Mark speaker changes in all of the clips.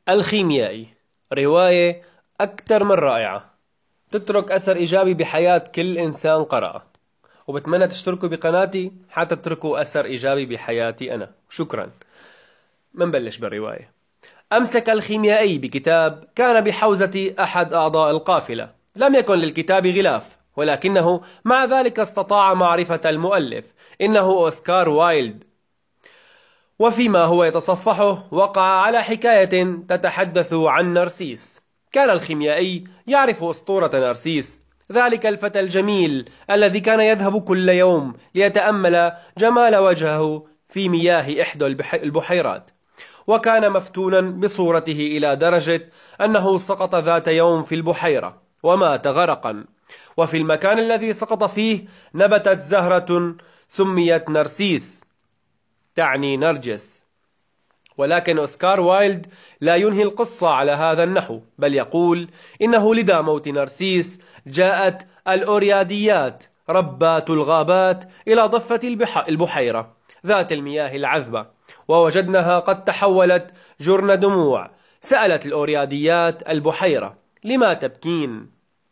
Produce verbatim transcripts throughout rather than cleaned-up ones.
Speaker 1: الخيميائي، رواية أكثر من رائعة، تترك أثر إيجابي بحياة كل إنسان قرأ. وبتمنى تشتركوا بقناتي حتى تتركوا أثر إيجابي بحياتي أنا. شكرا. منبلش بالرواية. أمسك الخيميائي بكتاب كان بحوزة أحد أعضاء القافلة. لم يكن للكتاب غلاف، ولكنه مع ذلك استطاع معرفة المؤلف. إنه أوسكار وايلد. وفيما هو يتصفحه وقع على حكاية تتحدث عن نرسيس. كان الخيميائي يعرف أسطورة نرسيس، ذلك الفتى الجميل الذي كان يذهب كل يوم ليتأمل جمال وجهه في مياه إحدى البحيرات. وكان مفتونا بصورته إلى درجة أنه سقط ذات يوم في البحيرة ومات غرقا. وفي المكان الذي سقط فيه نبتت زهرة سميت نرسيس، تعني نرجس. ولكن أوسكار وايلد لا ينهي القصة على هذا النحو، بل يقول إنه لدى موت نرسيس جاءت الأورياديات ربات الغابات إلى ضفة البحيرة ذات المياه العذبة، ووجدناها قد تحولت جرن دموع. سألت الأورياديات البحيرة: لما تبكين؟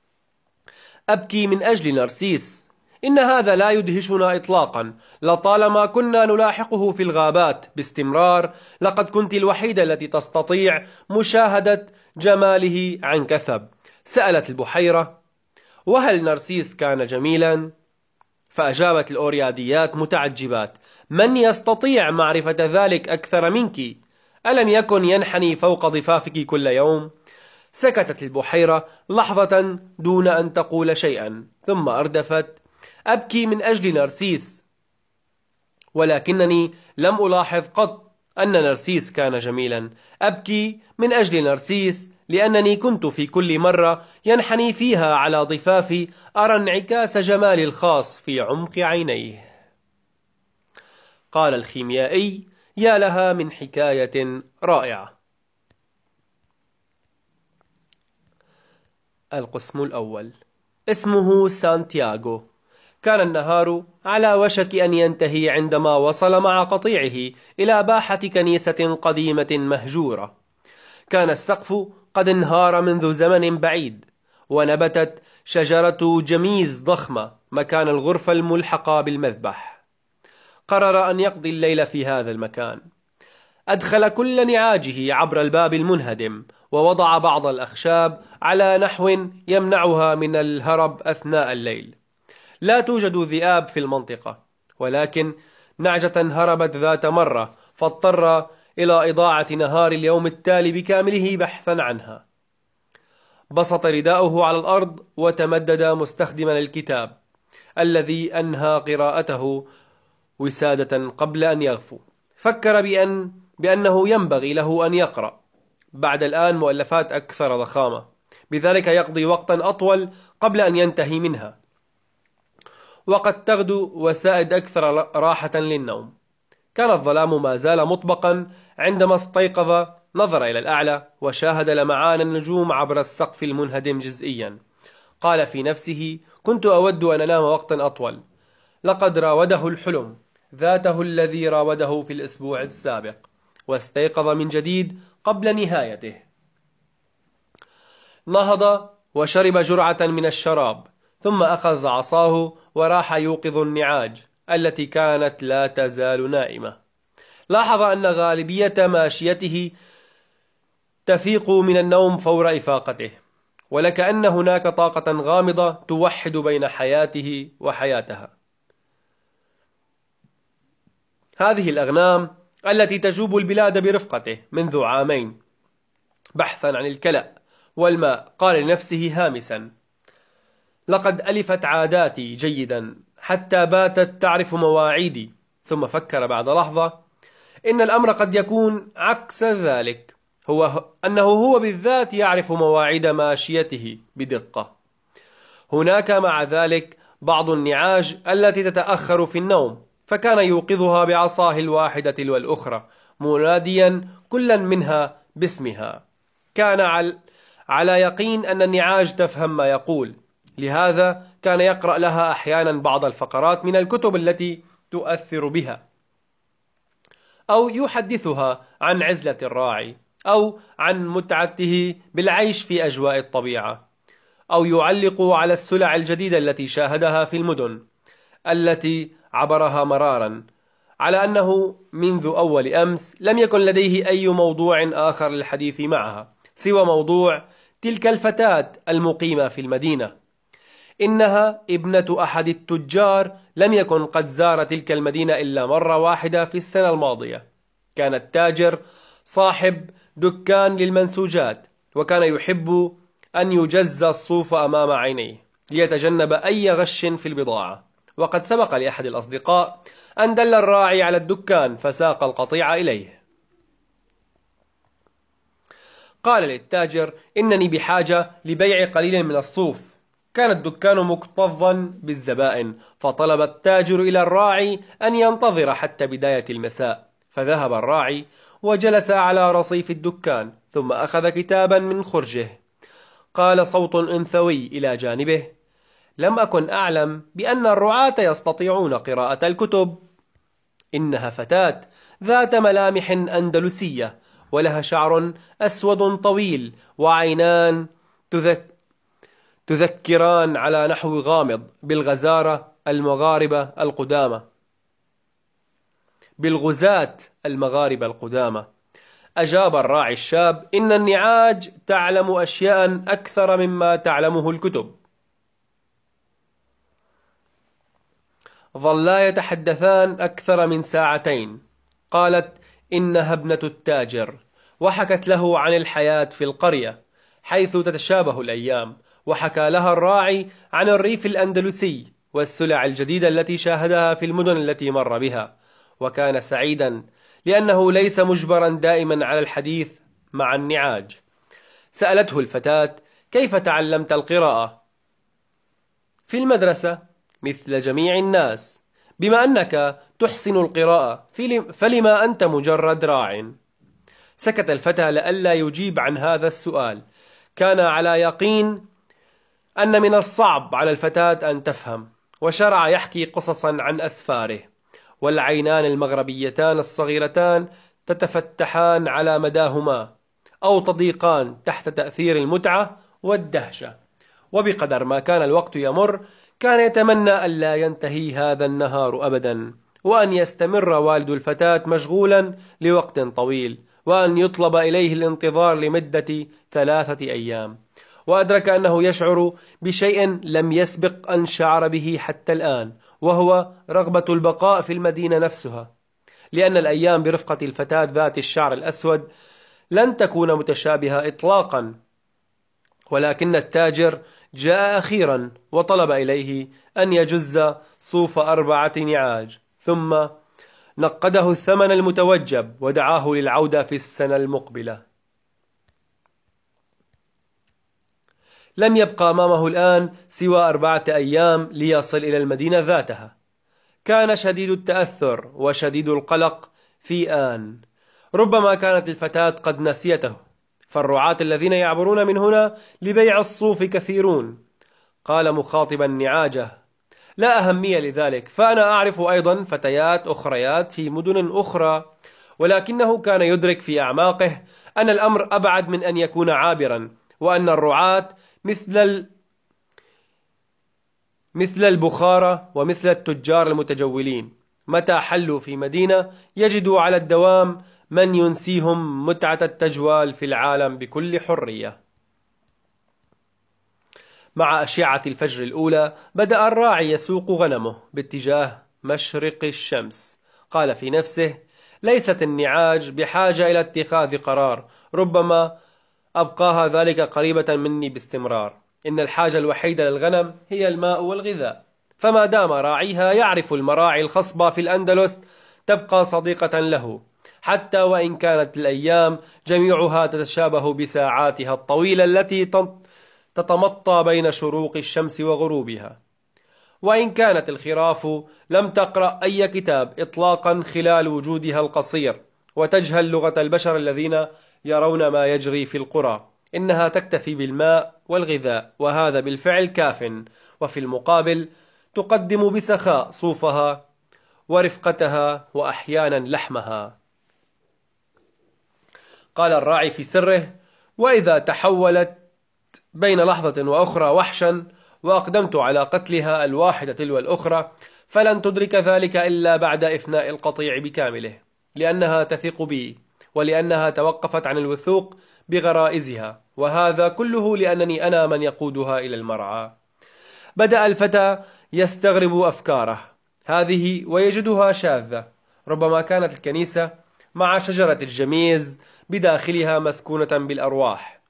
Speaker 1: أبكي من أجل نرسيس. إن هذا لا يدهشنا إطلاقا، لطالما كنا نلاحقه في الغابات باستمرار. لقد كنت الوحيدة التي تستطيع مشاهدة جماله عن كثب. سألت البحيرة: وهل نرسيس كان جميلا؟ فأجابت الأورياديات متعجبات: من يستطيع معرفة ذلك أكثر منك؟ ألم يكن ينحني فوق ضفافك كل يوم؟ سكتت البحيرة لحظة دون أن تقول شيئا، ثم أردفت: أبكي من أجل نرسيس، ولكنني لم ألاحظ قط أن نرسيس كان جميلا. أبكي من أجل نرسيس لأنني كنت في كل مرة ينحني فيها على ضفافي أرى انعكاس جمالي الخاص في عمق عينيه. قال الخيميائي: يا لها من حكاية رائعة. القسم الأول. اسمه سانتياغو. كان النهار على وشك أن ينتهي عندما وصل مع قطيعه إلى باحة كنيسة قديمة مهجورة. كان السقف قد انهار منذ زمن بعيد، ونبتت شجرة جميز ضخمة مكان الغرفة الملحقة بالمذبح. قرر أن يقضي الليل في هذا المكان. أدخل كل نعاجه عبر الباب المنهدم، ووضع بعض الأخشاب على نحو يمنعها من الهرب أثناء الليل. لا توجد ذئاب في المنطقة، ولكن نعجة هربت ذات مرة، فاضطر إلى إضاعة نهار اليوم التالي بكامله بحثا عنها. بسط رداءه على الأرض وتمدد مستخدما الكتاب الذي أنهى قراءته وسادة قبل أن يغفو. فكر بأن بأنه ينبغي له أن يقرأ بعد الآن مؤلفات أكثر ضخامة، بذلك يقضي وقتا أطول قبل أن ينتهي منها، وقد تغدو وسائد أكثر راحة للنوم. كان الظلام ما زال مطبقا عندما استيقظ. نظر إلى الأعلى وشاهد لمعان النجوم عبر السقف المنهدم جزئيا. قال في نفسه: كنت أود أن أنام وقتا أطول. لقد راوده الحلم ذاته الذي راوده في الأسبوع السابق، واستيقظ من جديد قبل نهايته. نهض وشرب جرعة من الشراب، ثم أخذ عصاه وراح يوقظ النعاج التي كانت لا تزال نائمة. لاحظ أن غالبية ماشيته تفيق من النوم فور إفاقته، ولكأن هناك طاقة غامضة توحد بين حياته وحياتها. هذه الأغنام التي تجوب البلاد برفقته منذ عامين بحثا عن الكلأ والماء، قال لنفسه هامسا: لقد ألفت عاداتي جيدا حتى باتت تعرف مواعيدي. ثم فكر بعد لحظة: إن الأمر قد يكون عكس ذلك، هو أنه هو بالذات يعرف مواعيد ماشيته بدقة. هناك مع ذلك بعض النعاج التي تتأخر في النوم، فكان يوقظها بعصاه الواحدة والأخرى مناديا كلا منها باسمها. كان على يقين أن النعاج تفهم ما يقول، لهذا كان يقرأ لها أحيانا بعض الفقرات من الكتب التي تؤثر بها، أو يحدثها عن عزلة الراعي. أو عن متعته بالعيش في أجواء الطبيعة، أو يعلق على السلع الجديدة التي شاهدها في المدن التي عبرها مرارا، على أنه منذ أول أمس لم يكن لديه أي موضوع آخر للحديث معها سوى موضوع تلك الفتاة المقيمة في المدينة. إنها ابنة أحد التجار لم يكن قد زار تلك المدينة إلا مرة واحدة في السنة الماضية. كان التاجر صاحب دكان للمنسوجات، وكان يحب أن يجز الصوف أمام عينيه ليتجنب أي غش في البضاعة. وقد سبق لأحد الأصدقاء أن دل الراعي على الدكان فساق القطيع إليه. قال للتاجر: إنني بحاجة لبيع قليل من الصوف. كان الدكان مكتظا بالزبائن، فطلب التاجر إلى الراعي أن ينتظر حتى بداية المساء. فذهب الراعي وجلس على رصيف الدكان، ثم أخذ كتابا من خرجه. قال صوت أنثوي إلى جانبه: لم أكن أعلم بأن الرعاة يستطيعون قراءة الكتب. إنها فتاة ذات ملامح أندلسية، ولها شعر أسود طويل، وعينان تذك تذكران على نحو غامض بالغزارة المغاربة القدامى بالغزاة المغاربة القدامى. أجاب الراعي الشاب: إن النعاج تعلم أشياء أكثر مما تعلمه الكتب. ظلا يتحدثان أكثر من ساعتين. قالت إنها ابنة التاجر، وحكت له عن الحياة في القرية حيث تتشابه الأيام، وحكى لها الراعي عن الريف الأندلسي والسلع الجديدة التي شاهدها في المدن التي مر بها، وكان سعيدا لأنه ليس مجبرا دائما على الحديث مع النعاج. سألته الفتاة: كيف تعلمت القراءة؟ في المدرسة مثل جميع الناس. بما أنك تحسن القراءة فلما أنت مجرد راع؟ سكت الفتى لئلا يجيب عن هذا السؤال. كان على يقين أن من الصعب على الفتاة أن تفهم، وشرع يحكي قصصا عن أسفاره، والعينان المغربيتان الصغيرتان تتفتحان على مداهما أو تضيقان تحت تأثير المتعة والدهشة. وبقدر ما كان الوقت يمر كان يتمنى ألا ينتهي هذا النهار أبدا، وأن يستمر والد الفتاة مشغولا لوقت طويل، وأن يطلب إليه الانتظار لمدة ثلاثة أيام. وأدرك أنه يشعر بشيء لم يسبق أن شعر به حتى الآن، وهو رغبة البقاء في المدينة نفسها، لأن الأيام برفقة الفتاة ذات الشعر الأسود لن تكون متشابهة إطلاقا. ولكن التاجر جاء أخيرا وطلب إليه أن يجز صوف أربعة نعاج، ثم نقده الثمن المتوجب ودعاه للعودة في السنة المقبلة. لم يبقى أمامه الآن سوى أربعة أيام ليصل إلى المدينة ذاتها. كان شديد التأثر وشديد القلق في آن. ربما كانت الفتاة قد نسيته، فالرعاة الذين يعبرون من هنا لبيع الصوف كثيرون. قال مخاطبا نعاجه: لا أهمية لذلك، فأنا أعرف أيضا فتيات أخريات في مدن أخرى. ولكنه كان يدرك في أعماقه أن الأمر أبعد من أن يكون عابرا، وأن الرعاة مثل ال... مثل البخارة ومثل التجار المتجولين، متى حلوا في مدينة يجدوا على الدوام من ينسيهم متعة التجوال في العالم بكل حرية. مع أشعة الفجر الأولى بدأ الراعي يسوق غنمه باتجاه مشرق الشمس. قال في نفسه: ليست النعاج بحاجة إلى اتخاذ قرار، ربما أبقاها ذلك قريبة مني باستمرار. إن الحاجة الوحيدة للغنم هي الماء والغذاء، فما دام راعيها يعرف المراعي الخصبة في الأندلس تبقى صديقة له، حتى وإن كانت الأيام جميعها تتشابه بساعاتها الطويلة التي تتمطى بين شروق الشمس وغروبها. وإن كانت الخراف لم تقرأ أي كتاب إطلاقا خلال وجودها القصير، وتجهل لغة البشر الذين يرون ما يجري في القرى، إنها تكتفي بالماء والغذاء، وهذا بالفعل كاف. وفي المقابل تقدم بسخاء صوفها ورفقتها وأحيانا لحمها. قال الراعي في سره: وإذا تحولت بين لحظة وأخرى وحشا وأقدمت على قتلها الواحدة تلو الأخرى، فلن تدرك ذلك إلا بعد إفناء القطيع بكامله، لأنها تثق بي، ولأنها توقفت عن الوثوق بغرائزها، وهذا كله لأنني أنا من يقودها إلى المرعى. بدأ الفتى يستغرب أفكاره هذه ويجدها شاذة. ربما كانت الكنيسة مع شجرة الجميز بداخلها مسكونة بالأرواح.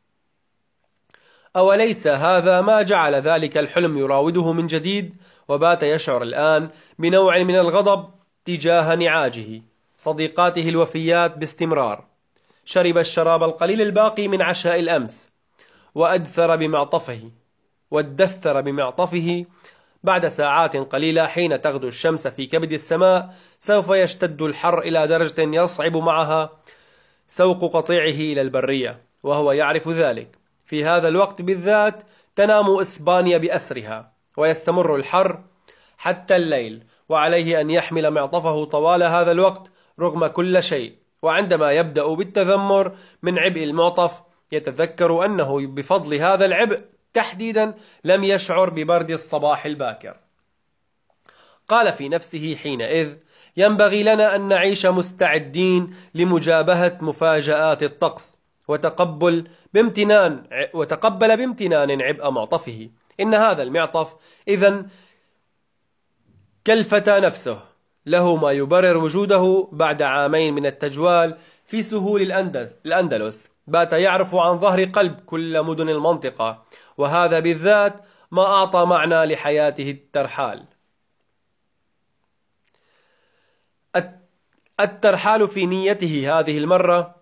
Speaker 1: أوليس هذا ما جعل ذلك الحلم يراوده من جديد؟ وبات يشعر الآن بنوع من الغضب تجاه نعاجه صديقاته الوفيات باستمرار. شرب الشراب القليل الباقي من عشاء الأمس وأدثر بمعطفه وادثر بمعطفه. بعد ساعات قليلة حين تغدو الشمس في كبد السماء سوف يشتد الحر إلى درجة يصعب معها سوق قطيعه إلى البرية، وهو يعرف ذلك. في هذا الوقت بالذات تنام إسبانيا بأسرها، ويستمر الحر حتى الليل، وعليه أن يحمل معطفه طوال هذا الوقت رغم كل شيء. وعندما يبدأ بالتذمر من عبء المعطف يتذكر أنه بفضل هذا العبء تحديدا لم يشعر ببرد الصباح الباكر. قال في نفسه حينئذ: ينبغي لنا أن نعيش مستعدين لمجابهة مفاجآت الطقس. وتقبل بامتنان وتقبل بامتنان عبء معطفه. إن هذا المعطف إذن كالفتى نفسه، له ما يبرر وجوده بعد عامين من التجوال في سهول الأندلس. بات يعرف عن ظهر قلب كل مدن المنطقة، وهذا بالذات ما أعطى معنى لحياته الترحال. الترحال في نيته هذه المرة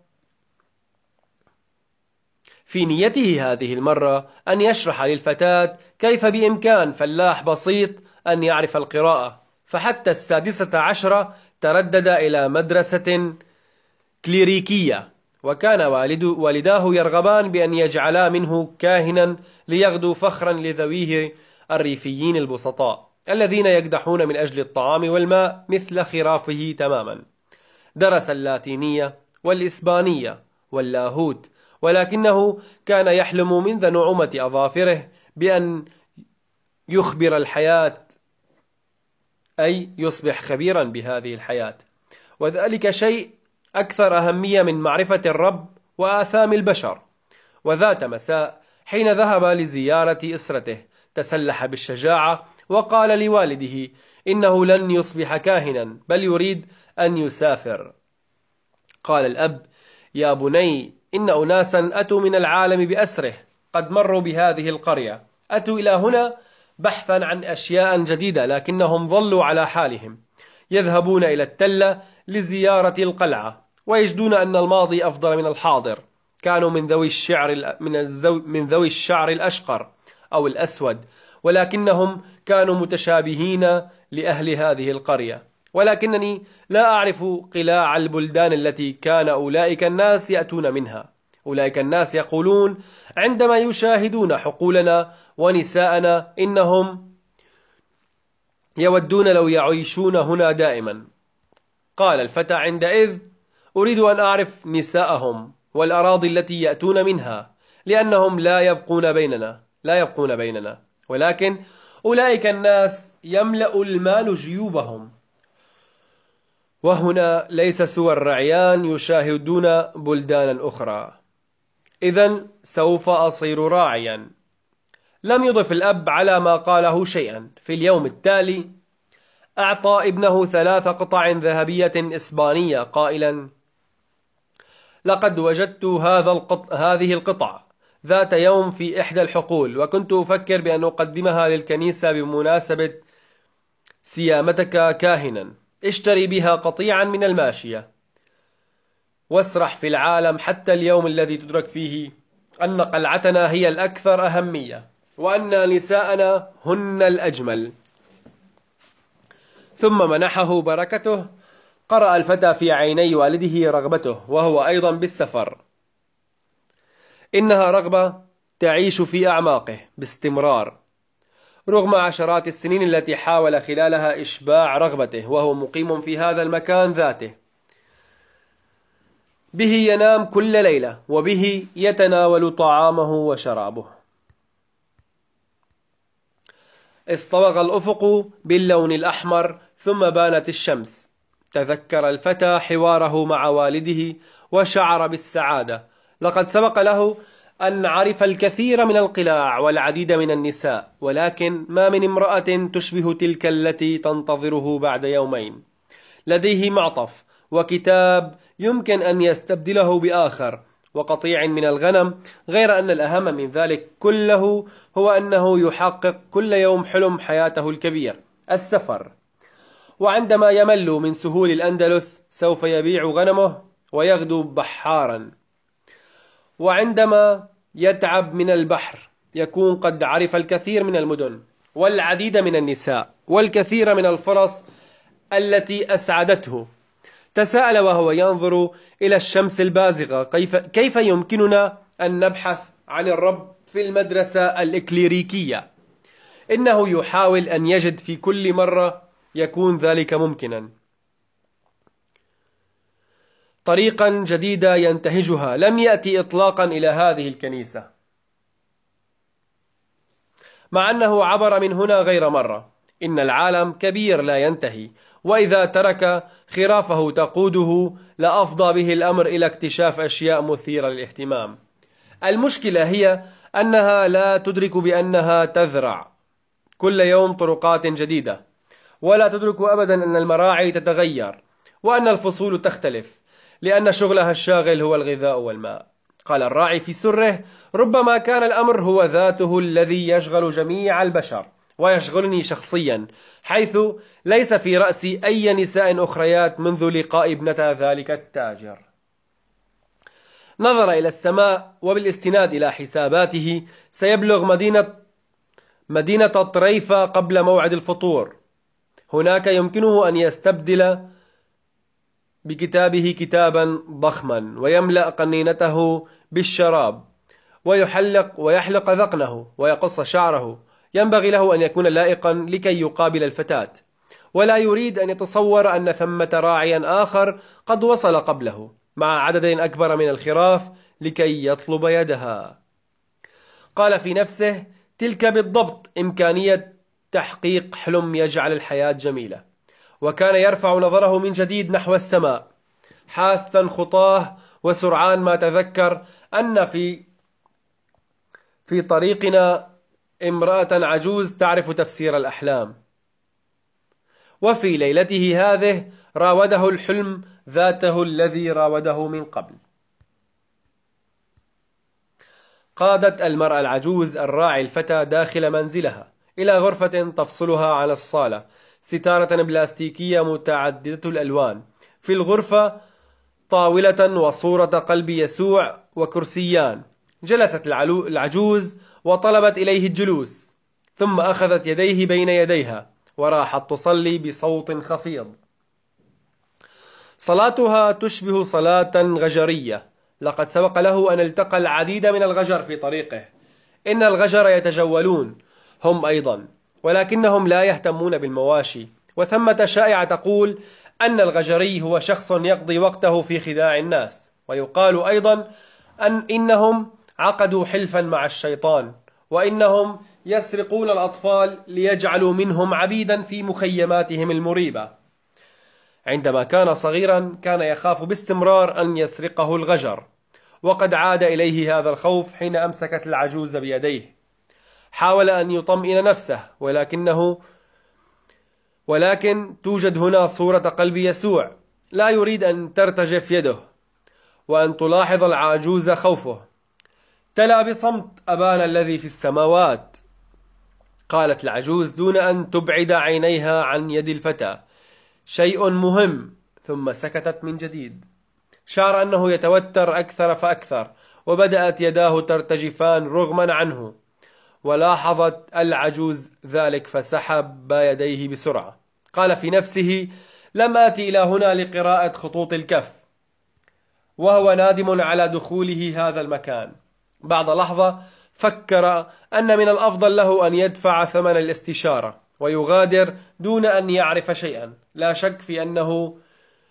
Speaker 1: في نيته هذه المرة أن يشرح للفتاة كيف بإمكان فلاح بسيط أن يعرف القراءة. فحتى السادسة عشرة تردد إلى مدرسة كليريكية، وكان والد والداه يرغبان بأن يجعلا منه كاهنا ليغدو فخرا لذويه الريفيين البسطاء الذين يكدحون من أجل الطعام والماء مثل خرافه تماما. درس اللاتينية والإسبانية واللاهوت، ولكنه كان يحلم منذ نعومة أظافره بأن يخبر الحياة، أي يصبح خبيرا بهذه الحياة، وذلك شيء أكثر أهمية من معرفة الرب وآثام البشر. وذات مساء حين ذهب لزيارة أسرته تسلح بالشجاعة وقال لوالده إنه لن يصبح كاهنا بل يريد أن يسافر. قال الأب: يا بني، إن أناسا أتوا من العالم بأسره، قد مروا بهذه القرية، أتوا إلى هنا بحثا عن أشياء جديدة، لكنهم ظلوا على حالهم، يذهبون إلى التلة لزيارة القلعة ويجدون أن الماضي أفضل من الحاضر. كانوا من ذوي الشعر من, الزو من ذوي الشعر الأشقر أو الأسود، ولكنهم كانوا متشابهين لأهل هذه القرية. ولكنني لا أعرف قلاع البلدان التي كان أولئك الناس يأتون منها. أولئك الناس يقولون عندما يشاهدون حقولنا ونساءنا إنهم يودون لو يعيشون هنا دائما. قال الفتى عندئذ: أريد أن أعرف نساءهم والأراضي التي يأتون منها، لأنهم لا يبقون بيننا لا يبقون بيننا ولكن أولئك الناس يملأ المال جيوبهم، وهنا ليس سوى الرعيان يشاهدون بلدانا أخرى. إذن سوف أصير راعيا. لم يضف الأب على ما قاله شيئا. في اليوم التالي أعطى ابنه ثلاث قطع ذهبية إسبانية قائلا: لقد وجدت هذا القط... هذه القطع ذات يوم في إحدى الحقول، وكنت أفكر بأن أقدمها للكنيسة بمناسبة سيامتك كاهنا. اشتري بها قطيعا من الماشية واسرح في العالم حتى اليوم الذي تدرك فيه أن قلعتنا هي الأكثر أهمية، وأن نساءنا هن الأجمل. ثم منحه بركته. قرأ الفتى في عيني والده رغبته، وهو أيضا بالسفر. إنها رغبة تعيش في أعماقه باستمرار رغم عشرات السنين التي حاول خلالها إشباع رغبته وهو مقيم في هذا المكان ذاته. به ينام كل ليلة، وبه يتناول طعامه وشرابه. اصطبغ الأفق باللون الأحمر، ثم بانت الشمس. تذكر الفتى حواره مع والده وشعر بالسعادة. لقد سبق له أن عرف الكثير من القلاع والعديد من النساء، ولكن ما من امرأة تشبه تلك التي تنتظره بعد يومين. لديه معطف وكتاب يمكن أن يستبدله بآخر، وقطيع من الغنم، غير أن الأهم من ذلك كله هو أنه يحقق كل يوم حلم حياته الكبير، السفر. وعندما يمل من سهول الأندلس سوف يبيع غنمه ويغدو بحارا، وعندما يتعب من البحر يكون قد عرف الكثير من المدن والعديد من النساء والكثير من الفرص التي أسعدته. تساءل وهو ينظر إلى الشمس البازغة كيف, كيف يمكننا أن نبحث عن الرب في المدرسة الإكليريكية. إنه يحاول أن يجد في كل مرة يكون ذلك ممكنا طريقا جديدة ينتهجها. لم يأتي إطلاقا إلى هذه الكنيسة، مع أنه عبر من هنا غير مرة. إن العالم كبير لا ينتهي، وإذا ترك خرافه تقوده لأفضى به الأمر إلى اكتشاف أشياء مثيرة للاهتمام. المشكلة هي أنها لا تدرك بأنها تزرع كل يوم طرقات جديدة، ولا تدرك أبدا أن المراعي تتغير وأن الفصول تختلف، لأن شغلها الشاغل هو الغذاء والماء. قال الراعي في سره: ربما كان الأمر هو ذاته الذي يشغل جميع البشر ويشغلني شخصيا، حيث ليس في رأسي أي نساء أخريات منذ لقاء ابنة ذلك التاجر. نظر إلى السماء، وبالاستناد إلى حساباته سيبلغ مدينة مدينة طريفة قبل موعد الفطور. هناك يمكنه أن يستبدل بكتابه كتابا ضخما ويملأ قنينته بالشراب ويحلق ويحلق ذقنه ويقص شعره. ينبغي له أن يكون لائقا لكي يقابل الفتاة، ولا يريد أن يتصور أن ثمة راعيا آخر قد وصل قبله مع عدد أكبر من الخراف لكي يطلب يدها. قال في نفسه: تلك بالضبط إمكانية تحقيق حلم يجعل الحياة جميلة. وكان يرفع نظره من جديد نحو السماء حاثا خطاه، وسرعان ما تذكر أن في في طريقنا امرأة عجوز تعرف تفسير الأحلام. وفي ليلته هذه راوده الحلم ذاته الذي راوده من قبل. قادت المرأة العجوز الراعي الفتى داخل منزلها إلى غرفة تفصلها عن الصالة، ستارة بلاستيكية متعددة الألوان. في الغرفة طاولة وصورة قلب يسوع وكرسيان. جلست العجوز وطلبت إليه الجلوس، ثم أخذت يديه بين يديها وراحت تصلي بصوت خفيض. صلاتها تشبه صلاة غجرية. لقد سبق له أن التقى العديد من الغجر في طريقه. إن الغجر يتجولون هم أيضا، ولكنهم لا يهتمون بالمواشي. وثمة شائعة تقول أن الغجري هو شخص يقضي وقته في خداع الناس. ويقال أيضا أن إنهم عقدوا حلفا مع الشيطان، وإنهم يسرقون الأطفال ليجعلوا منهم عبيدا في مخيماتهم المريبة. عندما كان صغيرا كان يخاف باستمرار أن يسرقه الغجر، وقد عاد إليه هذا الخوف حين أمسكت العجوز بيديه. حاول أن يطمئن نفسه، ولكنه ولكن توجد هنا صورة قلب يسوع. لا يريد أن ترتجف يده وأن تلاحظ العجوز خوفه. تلا بصمت: أبانا الذي في السماوات. قالت العجوز دون أن تبعد عينيها عن يد الفتى: شيء مهم. ثم سكتت من جديد. شعر أنه يتوتر أكثر فأكثر، وبدأت يداه ترتجفان رغما عنه. ولاحظت العجوز ذلك فسحب يديه بسرعة. قال في نفسه: لم آتي إلى هنا لقراءة خطوط الكف. وهو نادم على دخوله هذا المكان. بعد لحظة فكر أن من الأفضل له أن يدفع ثمن الاستشارة ويغادر دون أن يعرف شيئا. لا شك في أنه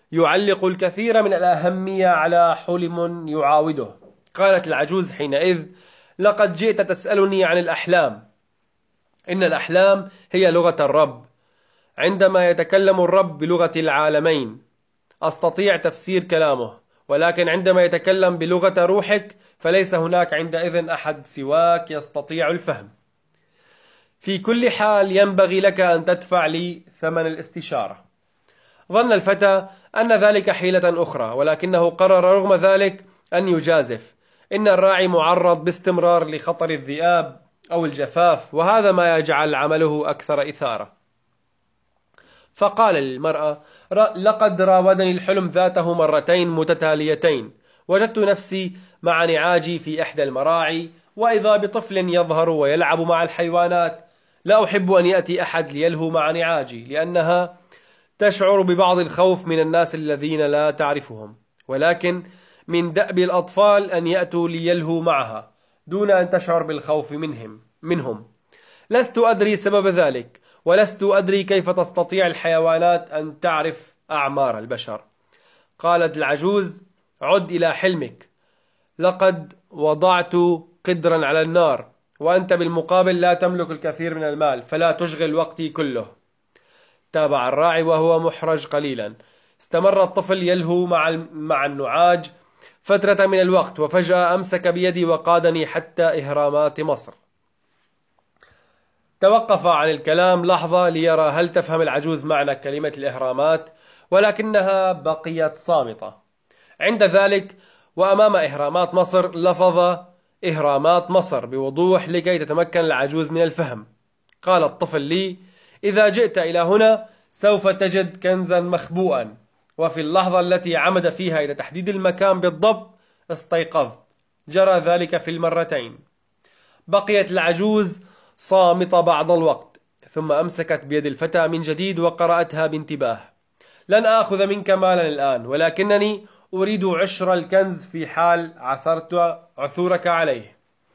Speaker 1: يعلق الكثير من الأهمية على حلم يعاوده. قالت العجوز حينئذ: لقد جئت تسألني عن الأحلام. إن الأحلام هي لغة الرب. عندما يتكلم الرب بلغة العالمين أستطيع تفسير كلامه، ولكن عندما يتكلم بلغة روحك فليس هناك عندئذ أحد سواك يستطيع الفهم. في كل حال ينبغي لك أن تدفع لي ثمن الاستشارة. ظن الفتى أن ذلك حيلة أخرى، ولكنه قرر رغم ذلك أن يجازف. إن الراعي معرض باستمرار لخطر الذئاب أو الجفاف، وهذا ما يجعل عمله أكثر إثارة. فقال للمرأة: لقد راودني الحلم ذاته مرتين متتاليتين. وجدت نفسي مع نعاجي في إحدى المراعي، وإذا بطفل يظهر ويلعب مع الحيوانات. لا أحب أن يأتي أحد ليلهو مع نعاجي، لأنها تشعر ببعض الخوف من الناس الذين لا تعرفهم، ولكن من دأب الأطفال أن يأتوا ليلهوا معها دون أن تشعر بالخوف منهم منهم لست أدري سبب ذلك، ولست أدري كيف تستطيع الحيوانات أن تعرف أعمار البشر. قالت العجوز: عد إلى حلمك. لقد وضعت قدرا على النار، وأنت بالمقابل لا تملك الكثير من المال، فلا تشغل وقتي كله. تابع الراعي وهو محرج قليلا. استمر الطفل يلهو مع مع النعاج فترة من الوقت، وفجأة أمسك بيدي وقادني حتى إهرامات مصر. توقف عن الكلام لحظة ليرى هل تفهم العجوز معنى كلمة الإهرامات، ولكنها بقيت صامتة. عند ذلك وأمام إهرامات مصر لفظ إهرامات مصر بوضوح لكي تتمكن العجوز من الفهم. قال الطفل لي: إذا جئت إلى هنا سوف تجد كنزا مخبوءا. وفي اللحظة التي عمد فيها إلى تحديد المكان بالضبط استيقظت. جرى ذلك في المرتين. بقيت العجوز صامتة بعض الوقت، ثم أمسكت بيد الفتى من جديد وقرأتها بانتباه: لن آخذ منك مالا الآن، ولكنني أريد عشر الكنز في حال عثرت عثورك عليه.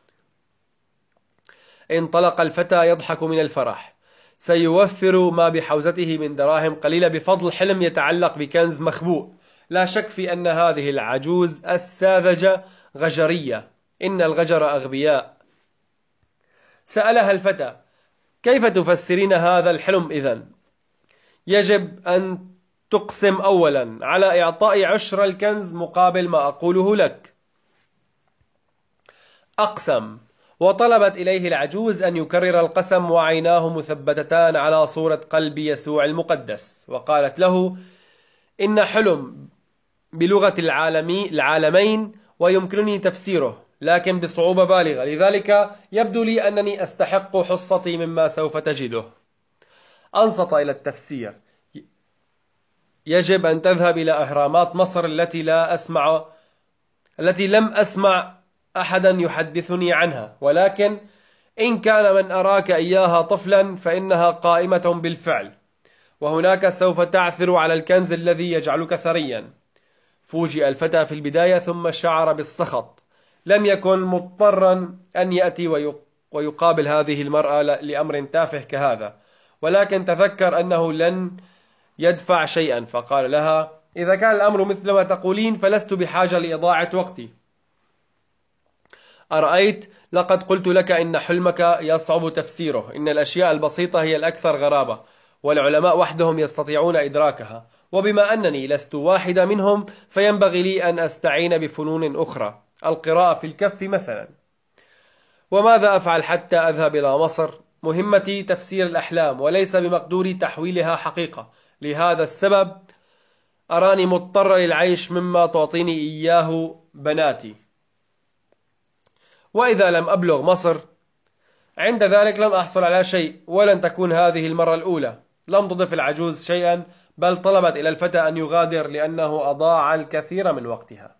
Speaker 1: انطلق الفتى يضحك من الفرح. سيوفر ما بحوزته من دراهم قليلة بفضل حلم يتعلق بكنز مخبوء. لا شك في أن هذه العجوز الساذجة غجرية. إن الغجر أغبياء. سألها الفتى: كيف تفسرين هذا الحلم إذن؟ يجب أن تقسم أولا على إعطاء عشر الكنز مقابل ما أقوله لك. أقسم، وطلبت إليه العجوز أن يكرر القسم، وعيناه مثبتتان على صورة قلب يسوع المقدس. وقالت له: إن حلم بلغة العالمي العالمين، ويمكنني تفسيره لكن بصعوبة بالغة، لذلك يبدو لي أنني أستحق حصتي مما سوف تجده. أنصت إلى التفسير. يجب أن تذهب إلى أهرامات مصر التي لا أسمع التي لم أسمع أحدا يحدثني عنها، ولكن إن كان من أراك إياها طفلا فإنها قائمة بالفعل، وهناك سوف تعثر على الكنز الذي يجعلك ثريا. فوجئ الفتى في البداية، ثم شعر بالسخط. لم يكن مضطرا أن يأتي ويقابل هذه المرأة لأمر تافه كهذا، ولكن تذكر أنه لن يدفع شيئا، فقال لها: إذا كان الأمر مثل ما تقولين فلست بحاجة لإضاعة وقتي. أرأيت؟ لقد قلت لك إن حلمك يصعب تفسيره. إن الأشياء البسيطة هي الأكثر غرابة، والعلماء وحدهم يستطيعون إدراكها، وبما أنني لست واحدة منهم فينبغي لي أن أستعين بفنون أخرى، القراءة في الكف مثلا. وماذا أفعل حتى أذهب إلى مصر؟ مهمتي تفسير الأحلام، وليس بمقدوري تحويلها حقيقة. لهذا السبب أراني مضطر للعيش مما تعطيني إياه بناتي. وإذا لم أبلغ مصر عند ذلك لن أحصل على شيء، ولن تكون هذه المرة الأولى. لم تضف العجوز شيئا، بل طلبت إلى الفتى أن يغادر لأنه أضاع الكثير من وقتها.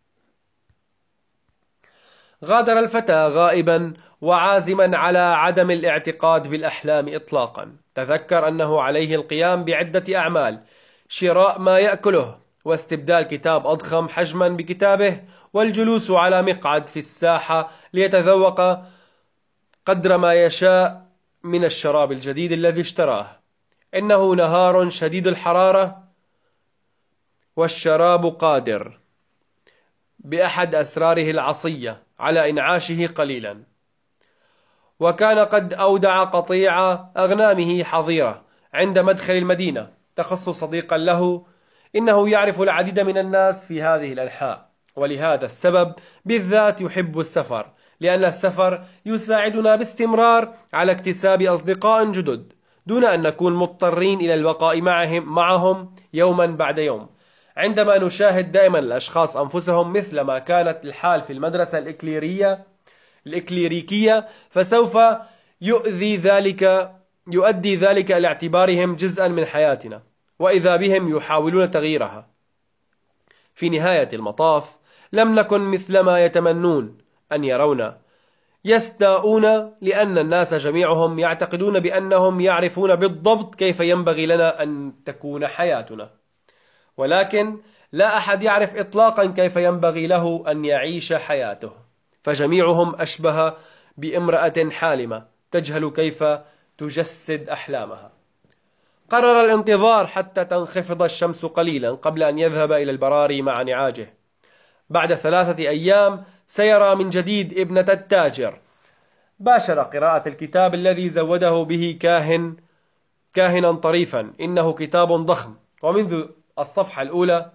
Speaker 1: غادر الفتى غائبا وعازما على عدم الاعتقاد بالأحلام إطلاقا. تذكر أنه عليه القيام بعدة أعمال: شراء ما يأكله، واستبدال كتاب أضخم حجما بكتابه، والجلوس على مقعد في الساحة ليتذوق قدر ما يشاء من الشراب الجديد الذي اشتراه. إنه نهار شديد الحرارة، والشراب قادر بأحد أسراره العصية على إنعاشه قليلا. وكان قد أودع قطيع أغنامه حظيرة عند مدخل المدينة تخص صديقا له إنه يعرف العديد من الناس في هذه الأنحاء، ولهذا السبب بالذات يحب السفر، لأن السفر يساعدنا باستمرار على اكتساب أصدقاء جدد دون أن نكون مضطرين إلى البقاء معهم, معهم يوما بعد يوم. عندما نشاهد دائما الأشخاص أنفسهم مثل ما كانت الحال في المدرسة الإكليرية الإكليريكية فسوف يؤذي ذلك يؤدي ذلك إلى اعتبارهم جزءا من حياتنا، وإذا بهم يحاولون تغييرها. في نهاية المطاف لم نكن مثل ما يتمنون أن يرونا، يستاءون لأن الناس جميعهم يعتقدون بأنهم يعرفون بالضبط كيف ينبغي لنا أن تكون حياتنا، ولكن لا أحد يعرف إطلاقا كيف ينبغي له أن يعيش حياته، فجميعهم أشبه بامرأة حالمة تجهل كيف تجسد أحلامها. قرر الانتظار حتى تنخفض الشمس قليلا قبل أن يذهب إلى البراري مع نعاجه. بعد ثلاثة أيام سيرى من جديد ابنة التاجر. باشر قراءة الكتاب الذي زوده به كاهن كاهنا طريفا. إنه كتاب ضخم، ومنذ الصفحة الأولى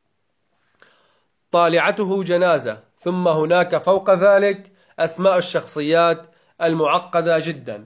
Speaker 1: طالعته جنازة، ثم هناك فوق ذلك أسماء الشخصيات المعقدة جدا.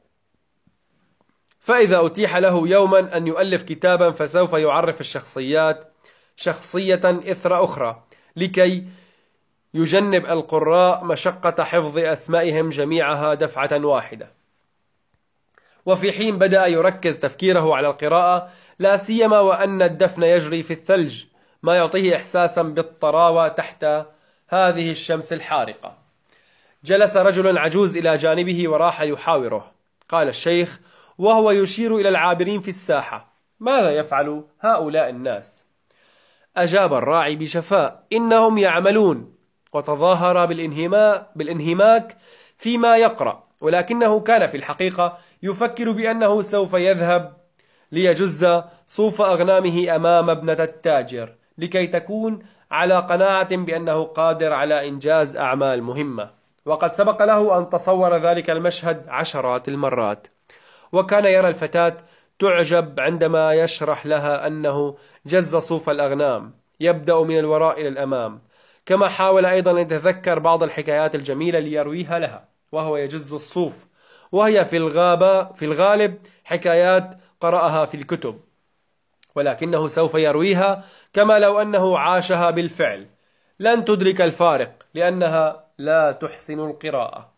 Speaker 1: فإذا أتيح له يوما أن يؤلف كتابا فسوف يعرف الشخصيات شخصية إثر أخرى لكي يجنب القراء مشقة حفظ أسمائهم جميعها دفعة واحدة. وفي حين بدأ يركز تفكيره على القراءة، لا سيما وأن الدفن يجري في الثلج، ما يعطيه إحساسا بالطراوة تحت هذه الشمس الحارقة. جلس رجل عجوز إلى جانبه وراح يحاوره. قال الشيخ وهو يشير إلى العابرين في الساحة: ماذا يفعل هؤلاء الناس؟ أجاب الراعي بشفاء: إنهم يعملون. وتظاهر بالانهماك فيما يقرأ، ولكنه كان في الحقيقة يفكر بأنه سوف يذهب ليجز صوف أغنامه أمام ابنة التاجر لكي تكون على قناعة بأنه قادر على إنجاز أعمال مهمة. وقد سبق له أن تصور ذلك المشهد عشرات المرات، وكان يرى الفتاة تعجب عندما يشرح لها أنه جز صوف الأغنام يبدأ من الوراء إلى الأمام. كما حاول أيضا أن يتذكر بعض الحكايات الجميلة ليرويها لها وهو يجز الصوف، وهي في الغابة في الغالب حكايات قرأها في الكتب، ولكنه سوف يرويها كما لو أنه عاشها بالفعل. لن تدرك الفارق لأنها لا تحسن القراءة.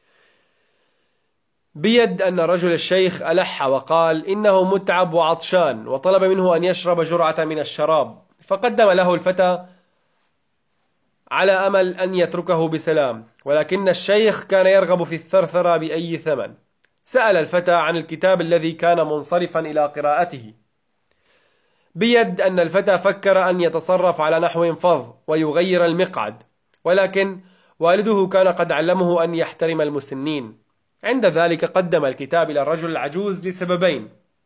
Speaker 1: بيد أن رجل الشيخ ألح وقال إنه متعب وعطشان، وطلب منه أن يشرب جرعة من الشراب، فقدم له الفتى على أمل أن يتركه بسلام، ولكن الشيخ كان يرغب في الثرثرة بأي ثمن. سأل الفتى عن الكتاب الذي كان منصرفا إلى قراءته. بيد أن الفتى فكر أن يتصرف على نحو فظ ويغير المقعد، ولكن والده كان قد علمه أن يحترم المسنين. عند ذلك قدم الكتاب إلى الرجل العجوز لسببين: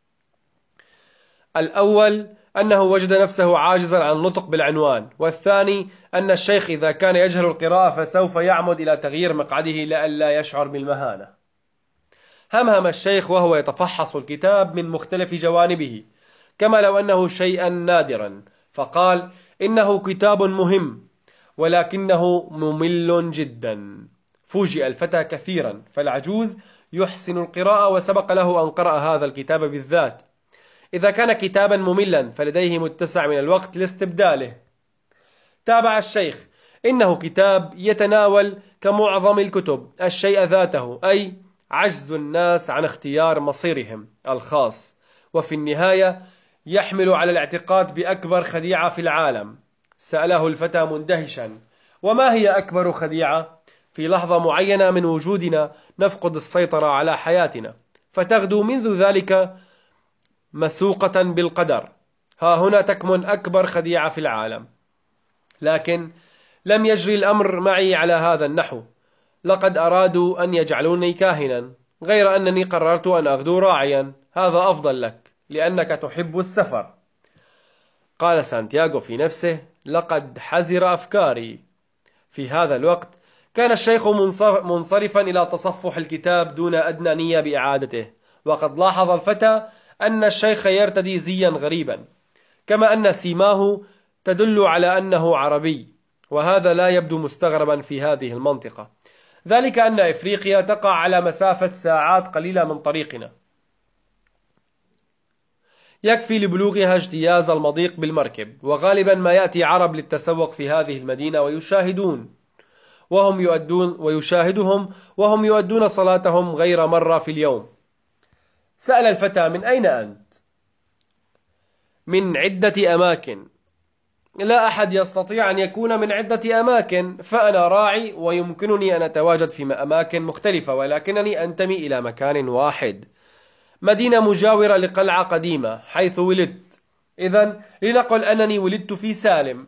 Speaker 1: الأول أنه وجد نفسه عاجزا عن النطق بالعنوان، والثاني أن الشيخ إذا كان يجهل القراءة فسوف يعمد إلى تغيير مقعده لئلا يشعر بالمهانة. همهم الشيخ وهو يتفحص الكتاب من مختلف جوانبه كما لو أنه شيئا نادرا، فقال إنه كتاب مهم ولكنه ممل جدا. فوجئ الفتى كثيرا، فالعجوز يحسن القراءة وسبق له أن قرأ هذا الكتاب بالذات. إذا كان كتابا مملا فلديه متسع من الوقت لاستبداله. تابع الشيخ: إنه كتاب يتناول كمعظم الكتب الشيء ذاته، أي عجز الناس عن اختيار مصيرهم الخاص، وفي النهاية يحمل على الاعتقاد بأكبر خديعة في العالم. سأله الفتى مندهشا: وما هي أكبر خديعة؟ في لحظة معينة من وجودنا نفقد السيطرة على حياتنا، فتغدو منذ ذلك مسوقة بالقدر. ها هنا تكمن أكبر خديعة في العالم. لكن لم يجري الأمر معي على هذا النحو. لقد أرادوا أن يجعلوني كاهنا، غير أنني قررت أن أغدو راعيا. هذا أفضل لك لأنك تحب السفر. قال سانتياغو في نفسه: لقد حزر أفكاري. في هذا الوقت كان الشيخ منصرفا إلى تصفح الكتاب دون أدنى نية بإعادته، وقد لاحظ الفتى أن الشيخ يرتدي زيا غريبا، كما أن سيماه تدل على أنه عربي، وهذا لا يبدو مستغربا في هذه المنطقة، ذلك أن إفريقيا تقع على مسافة ساعات قليلة من طريقنا، يكفي لبلوغها اجتياز المضيق بالمركب، وغالبا ما يأتي عرب للتسوق في هذه المدينة ويشاهدون وهم يؤدون ويشاهدهم وهم يؤدون صلاتهم غير مرة في اليوم. سأل الفتى: من أين أنت؟ من عدة أماكن. لا أحد يستطيع أن يكون من عدة أماكن، فأنا راعي ويمكنني أن أتواجد في أماكن مختلفة، ولكنني أنتمي إلى مكان واحد، مدينة مجاورة لقلعة قديمة حيث ولدت. إذن لنقل أنني ولدت في سالم.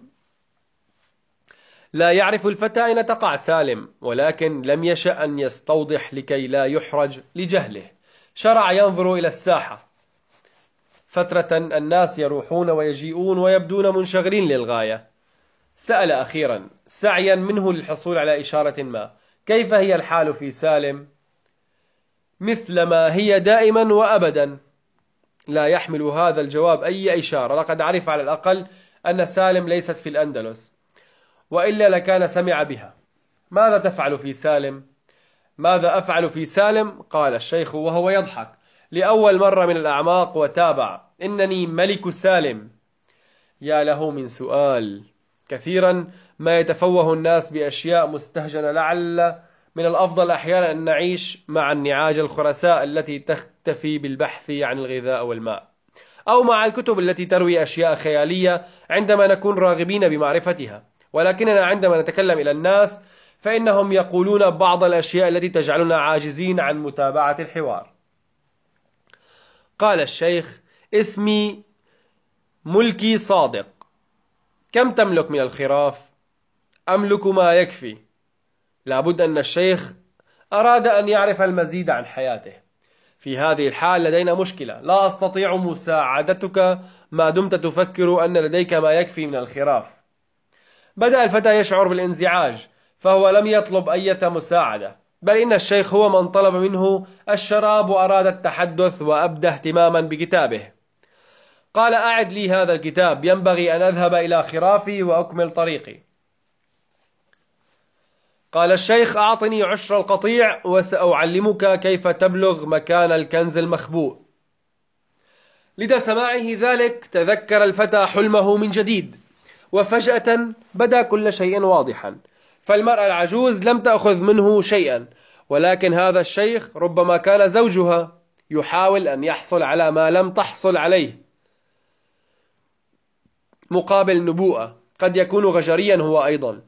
Speaker 1: لا يعرف الفتى أين تقع سالم، ولكن لم يشأ أن يستوضح لكي لا يحرج لجهله. شرع ينظر إلى الساحة. فترة الناس يروحون ويجيئون ويبدون منشغلين للغاية. سأل أخيرا سعيا منه للحصول على إشارة ما: كيف هي الحال في سالم؟ مثل ما هي دائما وأبدا. لا يحمل هذا الجواب أي إشارة، لقد عرف على الأقل أن سالم ليست في الأندلس، وإلا لكان سمع بها. ماذا تفعل في سالم؟ ماذا أفعل في سالم؟ قال الشيخ وهو يضحك لأول مرة من الأعماق وتابع: إنني ملك سالم. يا له من سؤال. كثيرا ما يتفوه الناس بأشياء مستهجنة، لعل من الأفضل أحيانا أن نعيش مع النعاج الخرساء التي تختفي بالبحث عن الغذاء والماء، أو مع الكتب التي تروي أشياء خيالية عندما نكون راغبين بمعرفتها، ولكننا عندما نتكلم إلى الناس فإنهم يقولون بعض الأشياء التي تجعلنا عاجزين عن متابعة الحوار. قال الشيخ: اسمي ملكي صادق. كم تملك من الخراف؟ أملك ما يكفي. لابد أن الشيخ أراد أن يعرف المزيد عن حياته. في هذه الحال لدينا مشكلة، لا أستطيع مساعدتك ما دمت تفكر أن لديك ما يكفي من الخراف. بدأ الفتى يشعر بالانزعاج، فهو لم يطلب أي مساعدة، بل إن الشيخ هو من طلب منه الشراب وأراد التحدث وأبدى اهتماما بكتابه. قال: أعد لي هذا الكتاب، ينبغي أن أذهب إلى خرافي وأكمل طريقي. قال الشيخ: أعطني عشر القطيع وسأعلمك كيف تبلغ مكان الكنز المخبوء. لدى سماعه ذلك تذكر الفتى حلمه من جديد، وفجأة بدا كل شيء واضحا. فالمرأة العجوز لم تأخذ منه شيئا، ولكن هذا الشيخ ربما كان زوجها يحاول أن يحصل على ما لم تحصل عليه مقابل نبوءة، قد يكون غجريا هو أيضا.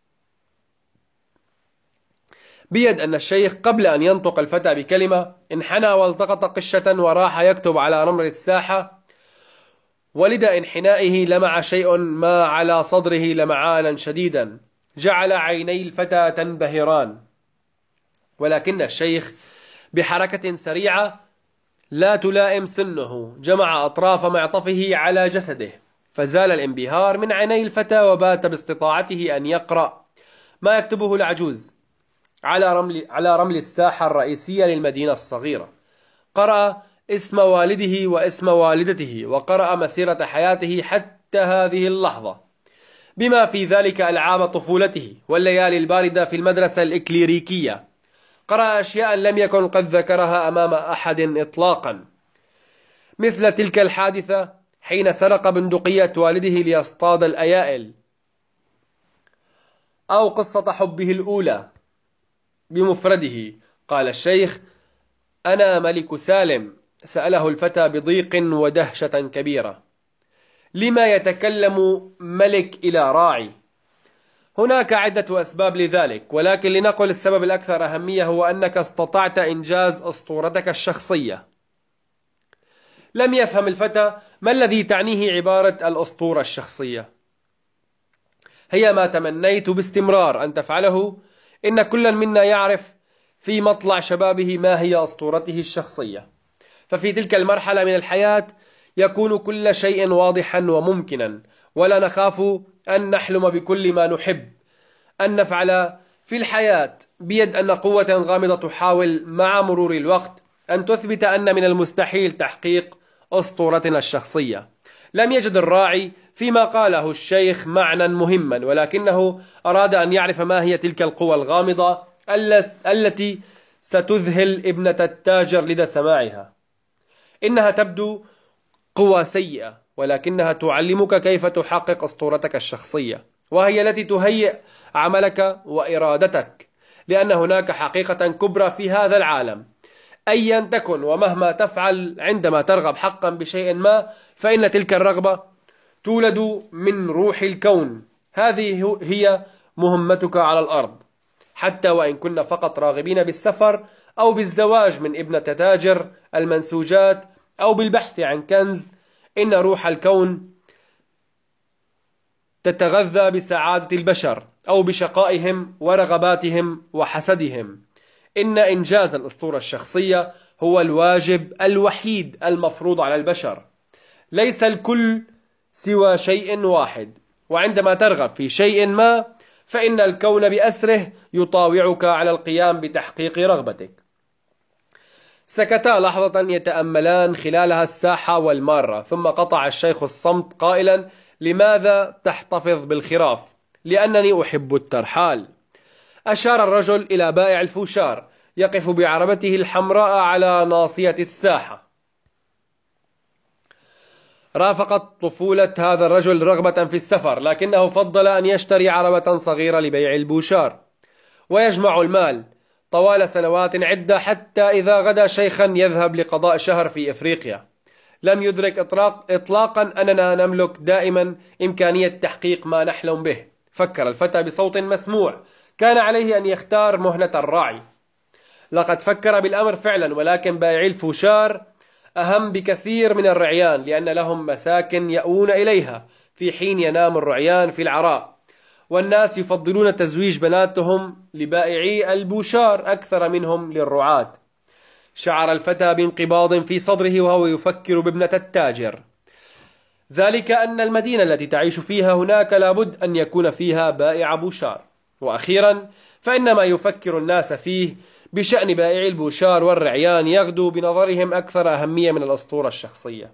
Speaker 1: بيد أن الشيخ قبل أن ينطق الفتى بكلمة انحنى والتقط قشة وراح يكتب على رمل الساحة، ولدى انحنائه لمع شيء ما على صدره لمعانا شديدا جعل عيني الفتى تنبهران، ولكن الشيخ بحركة سريعة لا تلائم سنه جمع أطراف معطفه على جسده، فزال الانبهار من عيني الفتى وبات باستطاعته أن يقرأ ما يكتبه العجوز على رمل, على رمل الساحة الرئيسية للمدينة الصغيرة. قرأ اسم والده واسم والدته، وقرأ مسيرة حياته حتى هذه اللحظة، بما في ذلك ألعاب طفولته والليالي الباردة في المدرسة الإكليريكية. قرأ أشياء لم يكن قد ذكرها أمام أحد إطلاقا، مثل تلك الحادثة حين سرق بندقية والده ليصطاد الأيائل، أو قصة حبه الأولى بمفرده. قال الشيخ: أنا ملك سالم. سأله الفتى بضيق ودهشة كبيرة: لما يتكلم ملك إلى راعي؟ هناك عدة أسباب لذلك، ولكن لنقل السبب الأكثر أهمية هو أنك استطعت إنجاز أسطورتك الشخصية. لم يفهم الفتى ما الذي تعنيه عبارة الأسطورة الشخصية. هي ما تمنيت باستمرار أن تفعله. إن كل منا يعرف في مطلع شبابه ما هي أسطورته الشخصية، ففي تلك المرحلة من الحياة يكون كل شيء واضحا وممكنا، ولا نخاف أن نحلم بكل ما نحب أن نفعل في الحياة، بيد أن قوة غامضة تحاول مع مرور الوقت أن تثبت أن من المستحيل تحقيق أسطورتنا الشخصية. لم يجد الراعي فيما قاله الشيخ معنى مهما، ولكنه أراد أن يعرف ما هي تلك القوى الغامضة التي ستذهل ابنة التاجر لدى سماعها. إنها تبدو قوى سيئة، ولكنها تعلمك كيف تحقق أسطورتك الشخصية، وهي التي تهيئ عملك وإرادتك، لأن هناك حقيقة كبرى في هذا العالم أيا تكن ومهما تفعل. عندما ترغب حقا بشيء ما، فإن تلك الرغبة تولد من روح الكون. هذه هي مهمتك على الأرض، حتى وإن كنا فقط راغبين بالسفر أو بالزواج من ابنة تاجر المنسوجات أو بالبحث عن كنز. إن روح الكون تتغذى بسعادة البشر أو بشقائهم ورغباتهم وحسدهم. إن إنجاز الأسطورة الشخصية هو الواجب الوحيد المفروض على البشر، ليس الكل سوى شيء واحد. وعندما ترغب في شيء ما، فإن الكون بأسره يطاوعك على القيام بتحقيق رغبتك. سكتا لحظة يتأملان خلالها الساحة والمارة، ثم قطع الشيخ الصمت قائلا: لماذا تحتفظ بالخراف؟ لأنني أحب الترحال. أشار الرجل إلى بائع الفوشار يقف بعربته الحمراء على ناصية الساحة. رافقت طفولة هذا الرجل رغبة في السفر، لكنه فضل أن يشتري عربة صغيرة لبيع البوشار ويجمع المال طوال سنوات عدة، حتى إذا غدا شيخا يذهب لقضاء شهر في إفريقيا لم يدرك إطلاق إطلاقا أننا نملك دائما إمكانية تحقيق ما نحلم به. فكر الفتى بصوت مسموع. كان عليه أن يختار مهنة الراعي. لقد فكر بالأمر فعلا، ولكن بائعي الفوشار أهم بكثير من الرعيان، لأن لهم مساكن يأوون إليها في حين ينام الرعيان في العراء، والناس يفضلون تزويج بناتهم لبائعي البوشار أكثر منهم للرعاة. شعر الفتى بانقباض في صدره وهو يفكر بابنة التاجر، ذلك أن المدينة التي تعيش فيها هناك لابد أن يكون فيها بائع بوشار. وأخيرا، فإن ما يفكر الناس فيه بشأن بائعي البوشار والرعيان يغدو بنظرهم أكثر أهمية من الأسطورة الشخصية.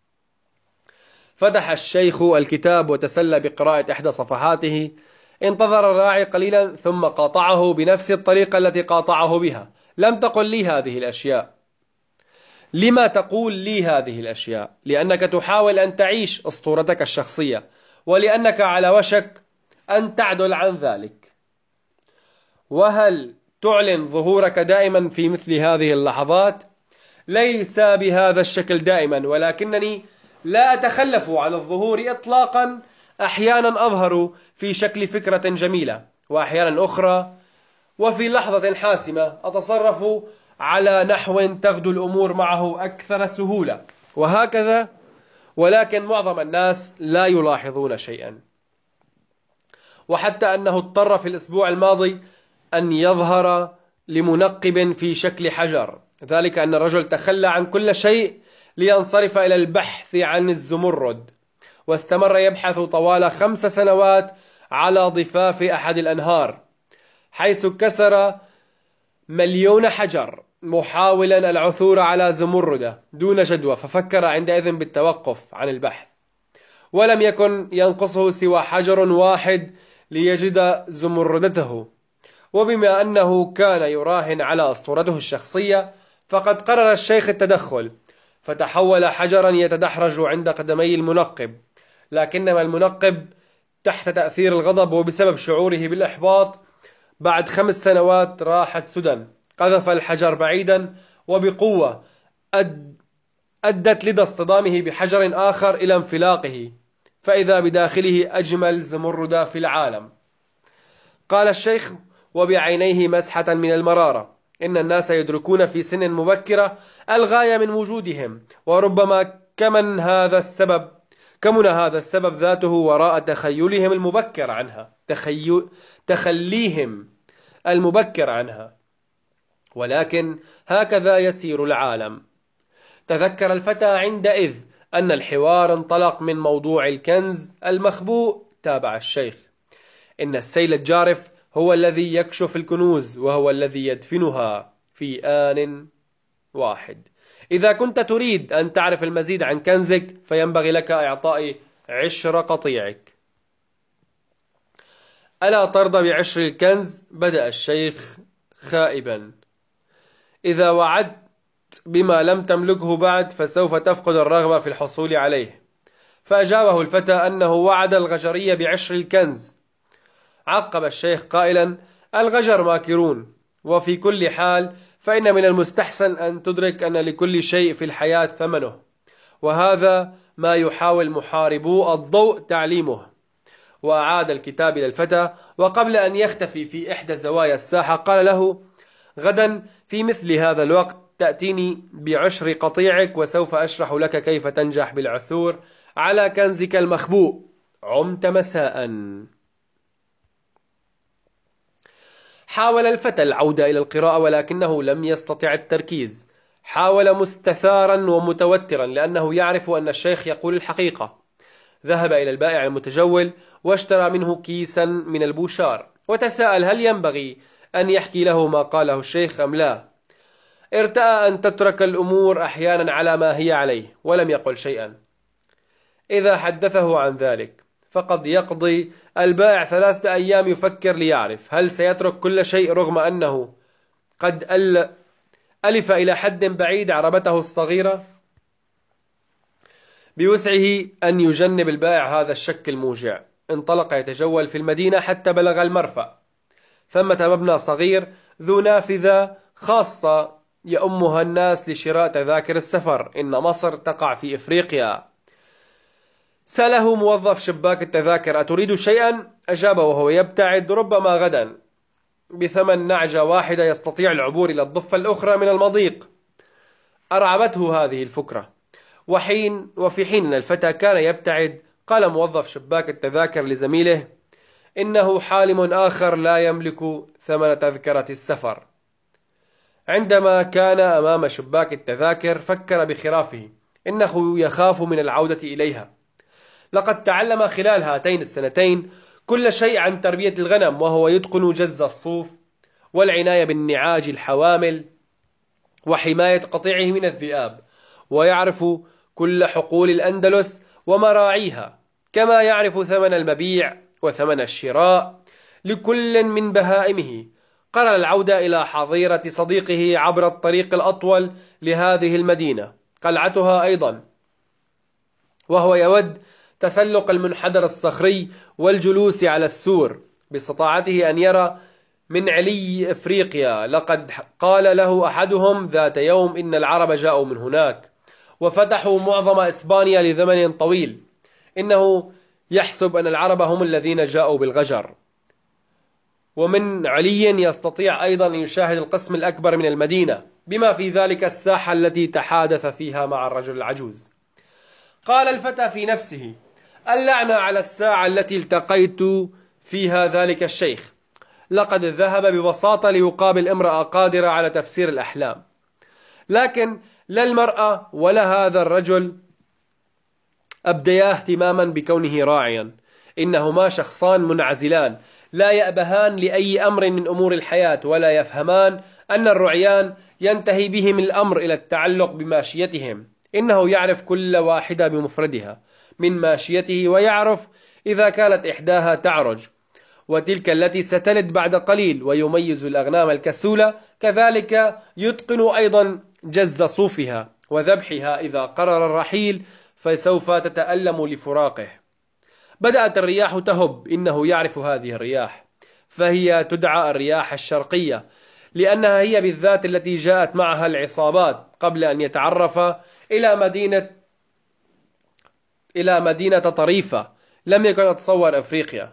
Speaker 1: فتح الشيخ الكتاب وتسلى بقراءة إحدى صفحاته. انتظر الراعي قليلا ثم قاطعه بنفس الطريقة التي قاطعه بها. لم تقل لي هذه الأشياء. لما تقول لي هذه الأشياء؟ لأنك تحاول أن تعيش أسطورتك الشخصية، ولأنك على وشك أن تعدل عن ذلك. وهل تعلن ظهورك دائما في مثل هذه اللحظات؟ ليس بهذا الشكل دائما، ولكنني لا أتخلف عن الظهور إطلاقا. أحيانا أظهر في شكل فكرة جميلة، وأحيانا أخرى وفي لحظة حاسمة أتصرف على نحو تغدو الأمور معه أكثر سهولة، وهكذا. ولكن معظم الناس لا يلاحظون شيئا. وحتى أنه اضطر في الأسبوع الماضي أن يظهر لمنقب في شكل حجر، ذلك أن الرجل تخلى عن كل شيء لينصرف إلى البحث عن الزمرد، واستمر يبحث طوال خمس سنوات على ضفاف أحد الأنهار، حيث كسر مليون حجر محاولا العثور على زمردة دون جدوى. ففكر عندئذ بالتوقف عن البحث، ولم يكن ينقصه سوى حجر واحد ليجد زمردته. وبما أنه كان يراهن على أسطورته الشخصية، فقد قرر الشيخ التدخل، فتحول حجرا يتدحرج عند قدمي المنقب. لكنما المنقب تحت تأثير الغضب وبسبب شعوره بالإحباط بعد خمس سنوات راحت سدى، قذف الحجر بعيدا وبقوة أدت لدى اصطدامه بحجر آخر إلى انفلاقه، فإذا بداخله أجمل زمرد في العالم. قال الشيخ وبعينيه مسحة من المرارة: إن الناس يدركون في سن مبكرة الغاية من وجودهم، وربما كمن هذا السبب كمن هذا السبب ذاته وراء تخيلهم المبكر عنها تخي... تخليهم المبكر عنها. ولكن هكذا يسير العالم. تذكر الفتى عندئذ أن الحوار انطلق من موضوع الكنز المخبوء. تابع الشيخ: إن السيل الجارف هو الذي يكشف الكنوز، وهو الذي يدفنها في آن واحد. إذا كنت تريد أن تعرف المزيد عن كنزك فينبغي لك إعطاء عشر قطيعك. ألا ترضى بعشر الكنز؟ بدأ الشيخ خائبا. إذا وعدت بما لم تملكه بعد فسوف تفقد الرغبة في الحصول عليه. فأجابه الفتى أنه وعد الغجري بعشر الكنز. عقب الشيخ قائلا: الغجر ماكرون، وفي كل حال فإن من المستحسن أن تدرك أن لكل شيء في الحياة ثمنه، وهذا ما يحاول محاربو الضوء تعليمه. وأعاد الكتاب إلى الفتى، وقبل أن يختفي في إحدى زوايا الساحة قال له: غدا في مثل هذا الوقت تأتيني بعشر قطيعك، وسوف أشرح لك كيف تنجح بالعثور على كنزك المخبوء. عمت مساء. حاول الفتى العودة إلى القراءة ولكنه لم يستطع التركيز. حاول مستثارا ومتوترا لأنه يعرف أن الشيخ يقول الحقيقة. ذهب إلى البائع المتجول واشترى منه كيسا من البوشار، وتساءل هل ينبغي أن يحكي له ما قاله الشيخ أم لا. ارتأى أن تترك الأمور أحيانا على ما هي عليه، ولم يقل شيئا. إذا حدثه عن ذلك فقد يقضي البائع ثلاثة أيام يفكر ليعرف هل سيترك كل شيء، رغم أنه قد ألف إلى حد بعيد عربته الصغيرة. بوسعه أن يجنب البائع هذا الشك الموجع. انطلق يتجول في المدينة حتى بلغ المرفأ. ثمة مبنى صغير ذو نافذة خاصة يؤمها الناس لشراء تذاكر السفر. إن مصر تقع في إفريقيا. سأله موظف شباك التذاكر: أتريد شيئا؟ أجاب وهو يبتعد: ربما غدا، بثمن نعجة واحدة يستطيع العبور إلى الضفة الأخرى من المضيق. أرعبته هذه الفكرة. وحين وفي حين أن الفتى كان يبتعد قال موظف شباك التذاكر لزميله: إنه حالم آخر لا يملك ثمن تذكرة السفر. عندما كان أمام شباك التذاكر فكر بخرافه. إنه يخاف من العودة إليها. لقد تعلم خلال هاتين السنتين كل شيء عن تربية الغنم، وهو يتقن جز الصوف والعناية بالنعاج الحوامل وحماية قطيعه من الذئاب، ويعرف كل حقول الأندلس ومراعيها، كما يعرف ثمن المبيع وثمن الشراء لكل من بهائمه. قرر العودة إلى حظيرة صديقه عبر الطريق الأطول لهذه المدينة، قلعتها أيضا، وهو يود تسلق المنحدر الصخري والجلوس على السور. باستطاعته أن يرى من علي إفريقيا. لقد قال له أحدهم ذات يوم إن العرب جاءوا من هناك وفتحوا معظم إسبانيا لزمن طويل. إنه يحسب أن العرب هم الذين جاءوا بالغجر. ومن علي يستطيع أيضا أن يشاهد القسم الأكبر من المدينة، بما في ذلك الساحة التي تحادث فيها مع الرجل العجوز. قال الفتى في نفسه: اللعنة على الساعة التي التقيت فيها ذلك الشيخ. لقد ذهب ببساطة ليقابل امرأة قادرة على تفسير الأحلام، لكن لا المرأة ولا هذا الرجل أبديا اهتماما بكونه راعيا. إنهما شخصان منعزلان لا يأبهان لأي أمر من أمور الحياة، ولا يفهمان أن الرعيان ينتهي بهم الأمر إلى التعلق بماشيتهم. إنه يعرف كل واحدة بمفردها من ماشيته، ويعرف إذا كانت إحداها تعرج وتلك التي ستلد بعد قليل، ويميز الأغنام الكسولة. كذلك يتقن أيضا جز صوفها وذبحها إذا قرر الرحيل، فسوف تتألم لفراقه. بدأت الرياح تهب. إنه يعرف هذه الرياح، فهي تدعى الرياح الشرقية، لأنها هي بالذات التي جاءت معها العصابات قبل أن يتعرف إلى مدينة إلى مدينة طريفة. لم يكن يتصور أفريقيا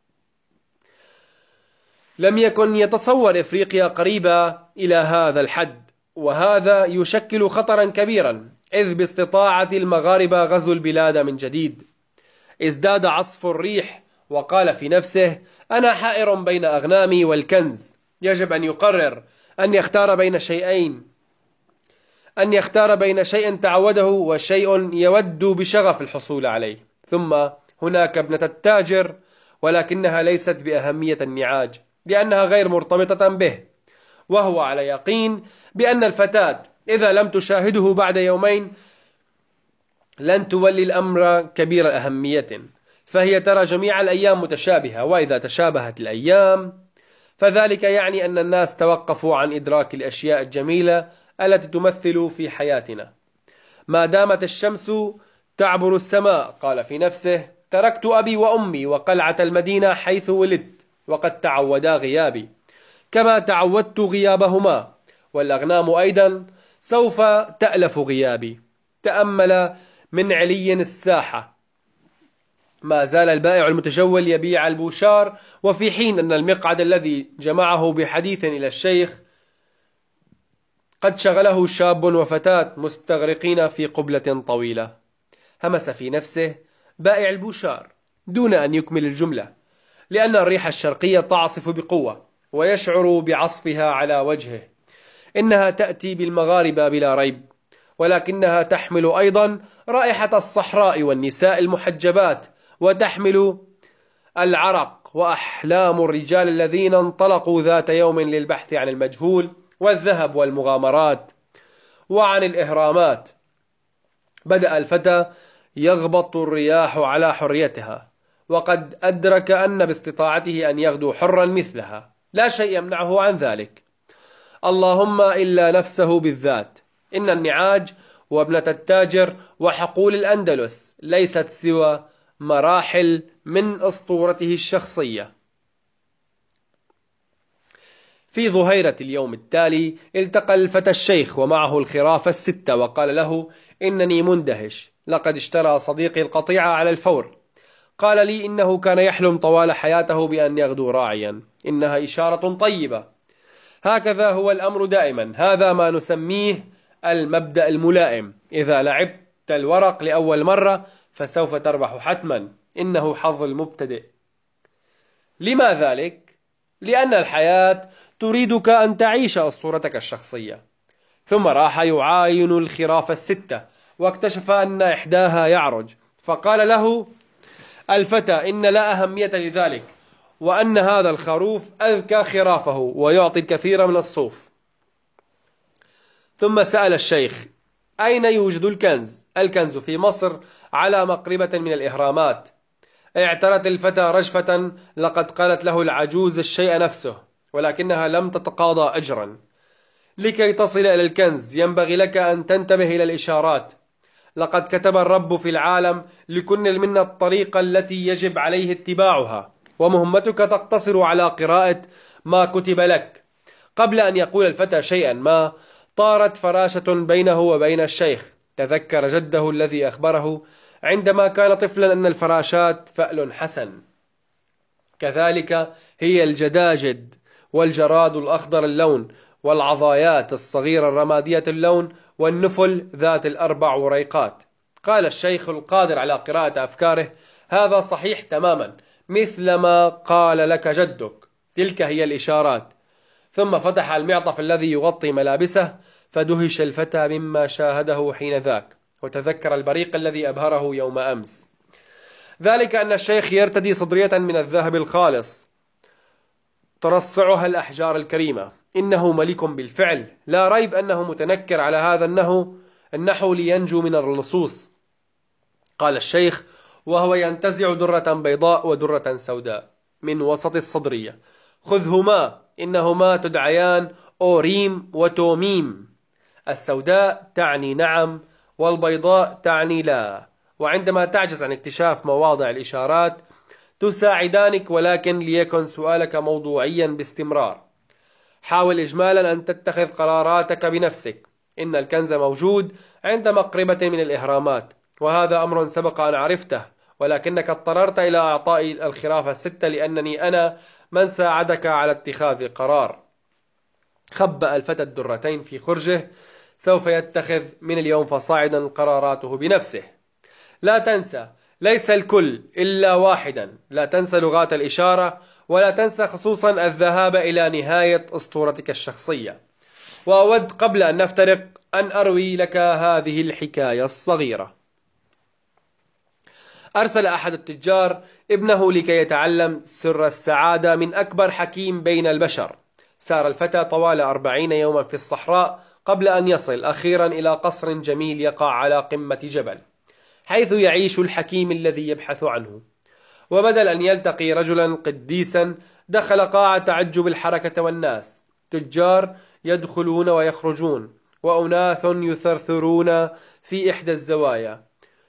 Speaker 1: لم يكن يتصور إفريقيا قريبة إلى هذا الحد، وهذا يشكل خطرا كبيرا، إذ باستطاعة المغاربة غزو البلاد من جديد. ازداد عصف الريح وقال في نفسه: أنا حائر بين أغنامي والكنز. يجب أن يقرر أن يختار بين شيئين: أن يختار بين شيء تعوده وشيء يود بشغف الحصول عليه. ثم هناك ابنة التاجر، ولكنها ليست بأهمية النعاج لأنها غير مرتبطة به، وهو على يقين بأن الفتاة إذا لم تشاهده بعد يومين لن تولي الأمر كبير أهمية، فهي ترى جميع الأيام متشابهة، وإذا تشابهت الأيام فذلك يعني أن الناس توقفوا عن إدراك الأشياء الجميلة التي تمثل في حياتنا. ما دامت الشمس تعبر السماء، قال في نفسه: تركت أبي وأمي وقلعة المدينة حيث ولدت وقد تعودا غيابي كما تعودت غيابهما، والأغنام أيضا سوف تألف غيابي. تأمل من علي الساحة. ما زال البائع المتجول يبيع البوشار، وفي حين أن المقعد الذي جمعه بحديث إلى الشيخ قد شغله شاب وفتاة مستغرقين في قبلة طويلة. همس في نفسه بائع البوشار دون أن يكمل الجملة، لأن الريح الشرقية تعصف بقوة ويشعر بعصفها على وجهه. إنها تأتي بالمغاربة بلا ريب، ولكنها تحمل أيضا رائحة الصحراء والنساء المحجبات، وتحمل العرق وأحلام الرجال الذين انطلقوا ذات يوم للبحث عن المجهول والذهب والمغامرات وعن الإهرامات. بدأ الفتى يغبط الرياح على حريتها، وقد أدرك أن باستطاعته أن يغدو حرا مثلها، لا شيء يمنعه عن ذلك، اللهم إلا نفسه بالذات. إن النعاج وابنة التاجر وحقول الأندلس ليست سوى مراحل من أسطورته الشخصية. في ظهيرة اليوم التالي التقى الفتى الشيخ ومعه الخرافة الستة، وقال له: إنني مندهش، لقد اشترى صديقي القطيعة على الفور. قال لي إنه كان يحلم طوال حياته بأن يغدو راعيا. إنها إشارة طيبة. هكذا هو الأمر دائما، هذا ما نسميه المبدأ الملائم. إذا لعبت الورق لأول مرة فسوف تربح حتما، إنه حظ المبتدئ. لما ذلك؟ لأن الحياة تريدك أن تعيش أسطورتك الشخصية. ثم راح يعاين الخرافة الستة، واكتشف أن إحداها يعرج، فقال له الفتى: إن لا أهمية لذلك، وأن هذا الخروف أذكى خرافه ويعطي الكثير من الصوف. ثم سأل الشيخ: أين يوجد الكنز؟ الكنز في مصر على مقربة من الإهرامات. اعترت الفتى رجفة، لقد قالت له العجوز الشيء نفسه، ولكنها لم تتقاضى أجرا. لكي تصل إلى الكنز ينبغي لك أن تنتبه إلى الإشارات. لقد كتب الرب في العالم لكل منا الطريقة التي يجب عليه اتباعها، ومهمتك تقتصر على قراءة ما كتب لك. قبل أن يقول الفتى شيئا ما طارت فراشة بينه وبين الشيخ. تذكر جده الذي أخبره عندما كان طفلا أن الفراشات فأل حسن. كذلك هي الجداجد والجراد الأخضر اللون، والعضايات الصغيرة الرمادية اللون، والنفل ذات الأربع وريقات. قال الشيخ القادر على قراءة أفكاره: هذا صحيح تماما، مثل ما قال لك جدك، تلك هي الإشارات. ثم فتح المعطف الذي يغطي ملابسه، فدهش الفتى مما شاهده حين ذاك، وتذكر البريق الذي أبهره يوم أمس، ذلك أن الشيخ يرتدي صدرية من الذهب الخالص ترصعها الأحجار الكريمة. إنه ملك بالفعل، لا ريب أنه متنكر على هذا النحو النحو لينجو من اللصوص. قال الشيخ وهو ينتزع درة بيضاء ودرة سوداء من وسط الصدرية: خذهما، إنهما تدعيان أوريم وتوميم. السوداء تعني نعم، والبيضاء تعني لا، وعندما تعجز عن اكتشاف مواضع الإشارات تساعدانك، ولكن ليكن سؤالك موضوعيا باستمرار. حاول إجمالا أن تتخذ قراراتك بنفسك. إن الكنز موجود عند مقربة من الإهرامات، وهذا أمر سبق أن عرفته، ولكنك اضطررت إلى أعطاء الخرافة الستة لأنني أنا من ساعدك على اتخاذ قرار. خبأ الفتى الدرتين في خرجه، سوف يتخذ من اليوم فصاعدا قراراته بنفسه. لا تنسى، ليس الكل إلا واحدا. لا تنسى لغات الإشارة، ولا تنسى خصوصا الذهاب إلى نهاية أسطورتك الشخصية. وأود قبل أن نفترق أن أروي لك هذه الحكاية الصغيرة. أرسل أحد التجار ابنه لكي يتعلم سر السعادة من أكبر حكيم بين البشر. سار الفتى طوال أربعين يوما في الصحراء قبل أن يصل أخيرا إلى قصر جميل يقع على قمة جبل، حيث يعيش الحكيم الذي يبحث عنه. وبدل أن يلتقي رجلا قديسا، دخل قاعة تعجب الحركة والناس، تجار يدخلون ويخرجون، وأناث يثرثرون في إحدى الزوايا،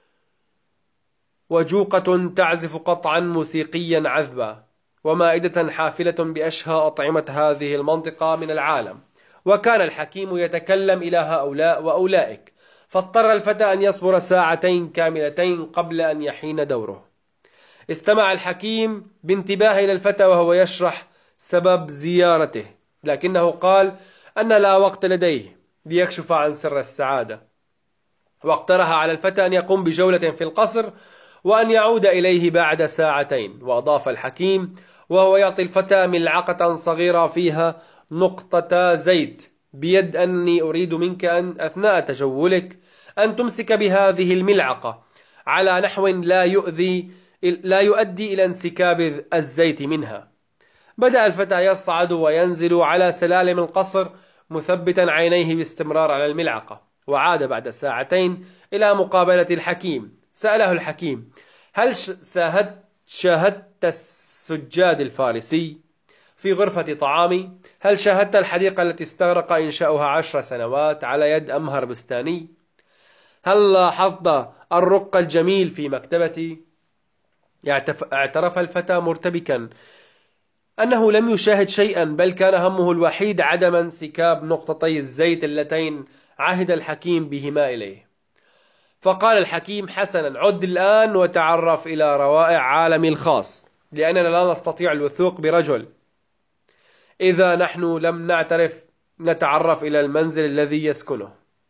Speaker 1: وجوقة تعزف قطعا موسيقيا عذبا، ومائدة حافلة بأشهى أطعمة هذه المنطقة من العالم. وكان الحكيم يتكلم إلى هؤلاء وأولئك، فاضطر الفتى أن يصبر ساعتين كاملتين قبل أن يحين دوره. استمع الحكيم بانتباه إلى الفتى وهو يشرح سبب زيارته، لكنه قال أن لا وقت لديه ليكشف عن سر السعادة، واقترح على الفتى أن يقوم بجولة في القصر وأن يعود إليه بعد ساعتين. وأضاف الحكيم وهو يعطي الفتى ملعقة صغيرة فيها نقطة زيت بيد أني أريد منك أن أثناء تجولك أن تمسك بهذه الملعقة على نحو لا يؤذي لا يؤدي إلى انسكاب الزيت منها. بدأ الفتى يصعد وينزل على سلالم القصر مثبتا عينيه باستمرار على الملعقة، وعاد بعد ساعتين إلى مقابلة الحكيم. سأله الحكيم: هل شاهدت, شاهدت السجاد الفارسي في غرفة طعامي؟ هل شاهدت الحديقة التي استغرق إنشاؤها عشر سنوات على يد أمهر بستاني؟ هل لاحظت الرق الجميل في مكتبتي؟ اعترف الفتى مرتبكا أنه لم يشاهد شيئا، بل كان همه الوحيد عدم انسكاب نقطتي الزيت اللتين عهد الحكيم بهما إليه. فقال الحكيم: حسنا، عد الآن وتعرف إلى روائع عالمي الخاص، لأننا لا نستطيع الوثوق برجل إذا نحن لم نعترف نتعرف إلى المنزل الذي يسكنه.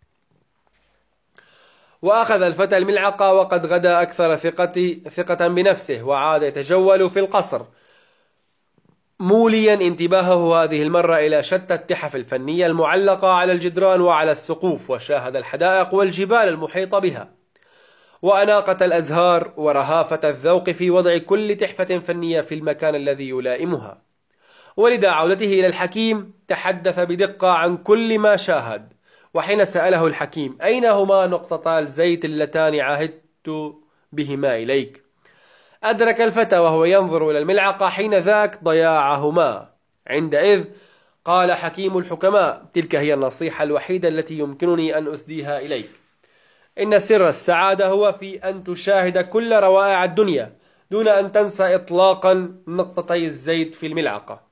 Speaker 1: وأخذ الفتى الملعقة وقد غدا أكثر ثقة, ثقة بنفسه، وعاد يتجول في القصر موليا انتباهه هذه المرة إلى شتى التحف الفنية المعلقة على الجدران وعلى السقوف، وشاهد الحدائق والجبال المحيطة بها، وأناقة الأزهار ورهافة الذوق في وضع كل تحفة فنية في المكان الذي يلائمها. ولدى عودته إلى الحكيم تحدث بدقة عن كل ما شاهد. وحين سأله الحكيم: أين هما نقطتا الزيت اللتان عهدت بهما إليك؟ أدرك الفتى وهو ينظر إلى الملعقة حين ذاك ضياعهما. عندئذ قال حكيم الحكماء: تلك هي النصيحة الوحيدة التي يمكنني أن أسديها إليك. إن سر السعادة هو في أن تشاهد كل روائع الدنيا دون أن تنسى إطلاقا نقطتي الزيت في الملعقة.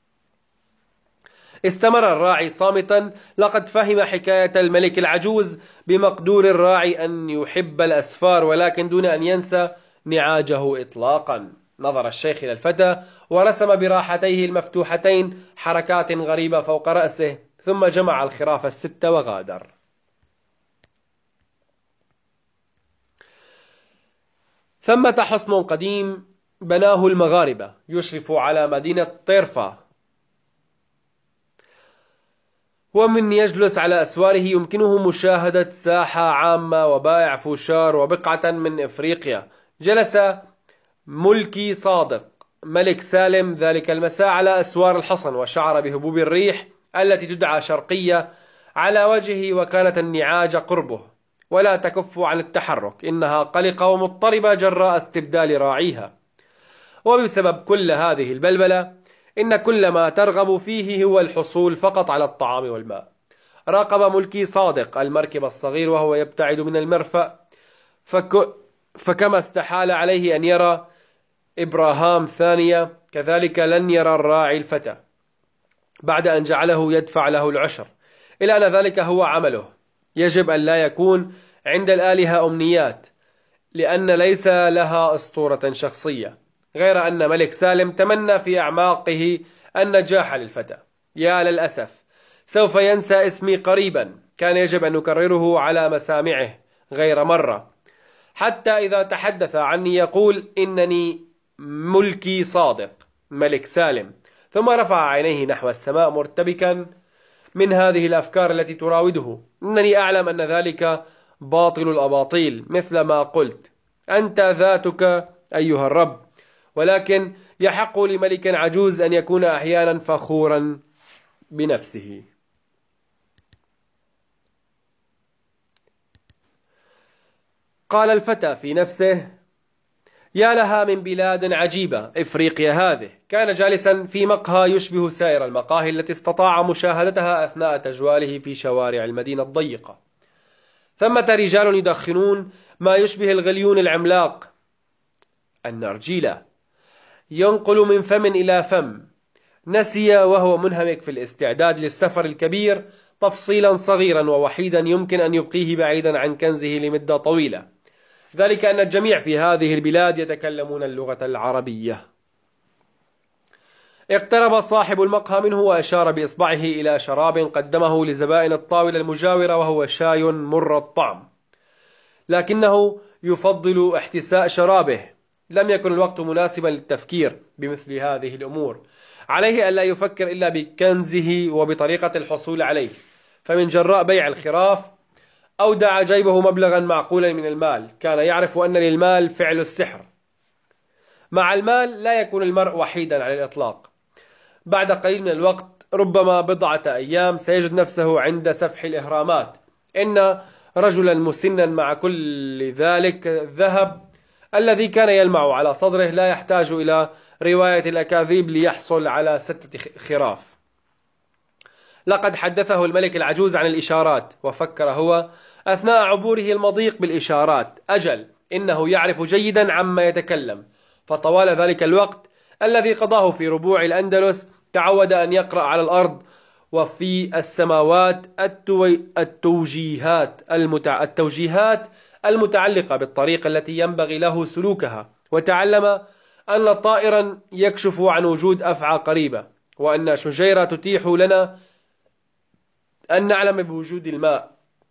Speaker 1: استمر الراعي صامتا. لقد فهم حكاية الملك العجوز بمقدور الراعي أن يحب الأسفار، ولكن دون أن ينسى نعاجه إطلاقا. نظر الشيخ إلى الفتى ورسم براحتيه المفتوحتين حركات غريبة فوق رأسه، ثم جمع الخراف الستة وغادر. ثمة حصن قديم بناه المغاربة يشرف على مدينة طيرفة، ومن يجلس على أسواره يمكنه مشاهدة ساحة عامة وبائع فوشار وبقعة من إفريقيا. جلس ملكي صادق ملك سالم ذلك المساء على أسوار الحصن، وشعر بهبوب الريح التي تدعى شرقية على وجهه، وكانت النعاج قربه ولا تكف عن التحرك. إنها قلقة ومضطربة جراء استبدال راعيها. وبسبب كل هذه البلبلة إن كل ما ترغب فيه هو الحصول فقط على الطعام والماء. راقب ملكي صادق المركب الصغير وهو يبتعد من المرفأ، فك... فكما استحال عليه أن يرى إبراهام ثانية، كذلك لن يرى الراعي الفتى بعد أن جعله يدفع له العشر. إلى أن ذلك هو عمله. يجب أن لا يكون عند الآلهة أمنيات، لأن ليس لها أسطورة شخصية، غير أن ملك سالم تمنى في أعماقه النجاح للفتى. يا للأسف، سوف ينسى اسمي قريبا. كان يجب أن نكرره على مسامعه غير مرة، حتى إذا تحدث عني يقول: إنني ملكي صادق ملك سالم. ثم رفع عينيه نحو السماء مرتبكا من هذه الأفكار التي تراوده. إنني أعلم أن ذلك باطل الأباطيل، مثل ما قلت أنت ذاتك أيها الرب، ولكن يحق لملك عجوز أن يكون أحيانا فخورا بنفسه. قال الفتى في نفسه: يا لها من بلاد عجيبة إفريقيا هذه. كان جالسا في مقهى يشبه سائر المقاهي التي استطاع مشاهدتها أثناء تجواله في شوارع المدينة الضيقة. ثمة رجال يدخنون ما يشبه الغليون العملاق، النرجيلة، ينقل من فم إلى فم. نسي وهو منهمك في الاستعداد للسفر الكبير تفصيلا صغيرا ووحيدا يمكن أن يبقيه بعيدا عن كنزه لمدة طويلة، ذلك أن الجميع في هذه البلاد يتكلمون اللغة العربية. اقترب صاحب المقهى منه وأشار بإصبعه إلى شراب قدمه لزبائن الطاولة المجاورة، وهو شاي مر الطعم، لكنه يفضل احتساء شرابه. لم يكن الوقت مناسبا للتفكير بمثل هذه الأمور. عليه ألا يفكر إلا بكنزه وبطريقة الحصول عليه، فمن جراء بيع الخراف أودع جيبه مبلغا معقولا من المال. كان يعرف أن للمال فعل السحر. مع المال لا يكون المرء وحيدا على الإطلاق. بعد قليل من الوقت، ربما بضعة أيام، سيجد نفسه عند سفح الإهرامات. إن رجلا مسنا مع كل ذلك الذهب الذي كان يلمع على صدره لا يحتاج إلى رواية الأكاذيب ليحصل على ستة خراف. لقد حدثه الملك العجوز عن الإشارات، وفكر هو أثناء عبوره المضيق بالإشارات: أجل، إنه يعرف جيدا عما يتكلم. فطوال ذلك الوقت الذي قضاه في ربوع الأندلس تعود أن يقرأ على الأرض وفي السماوات التوجيهات المتع... التوجيهات المتعلقة بالطريقة التي ينبغي له سلوكها، وتعلم أن طائرا يكشف عن وجود أفعى قريبة، وأن شجيرة تتيح لنا أن نعلم بوجود الماء.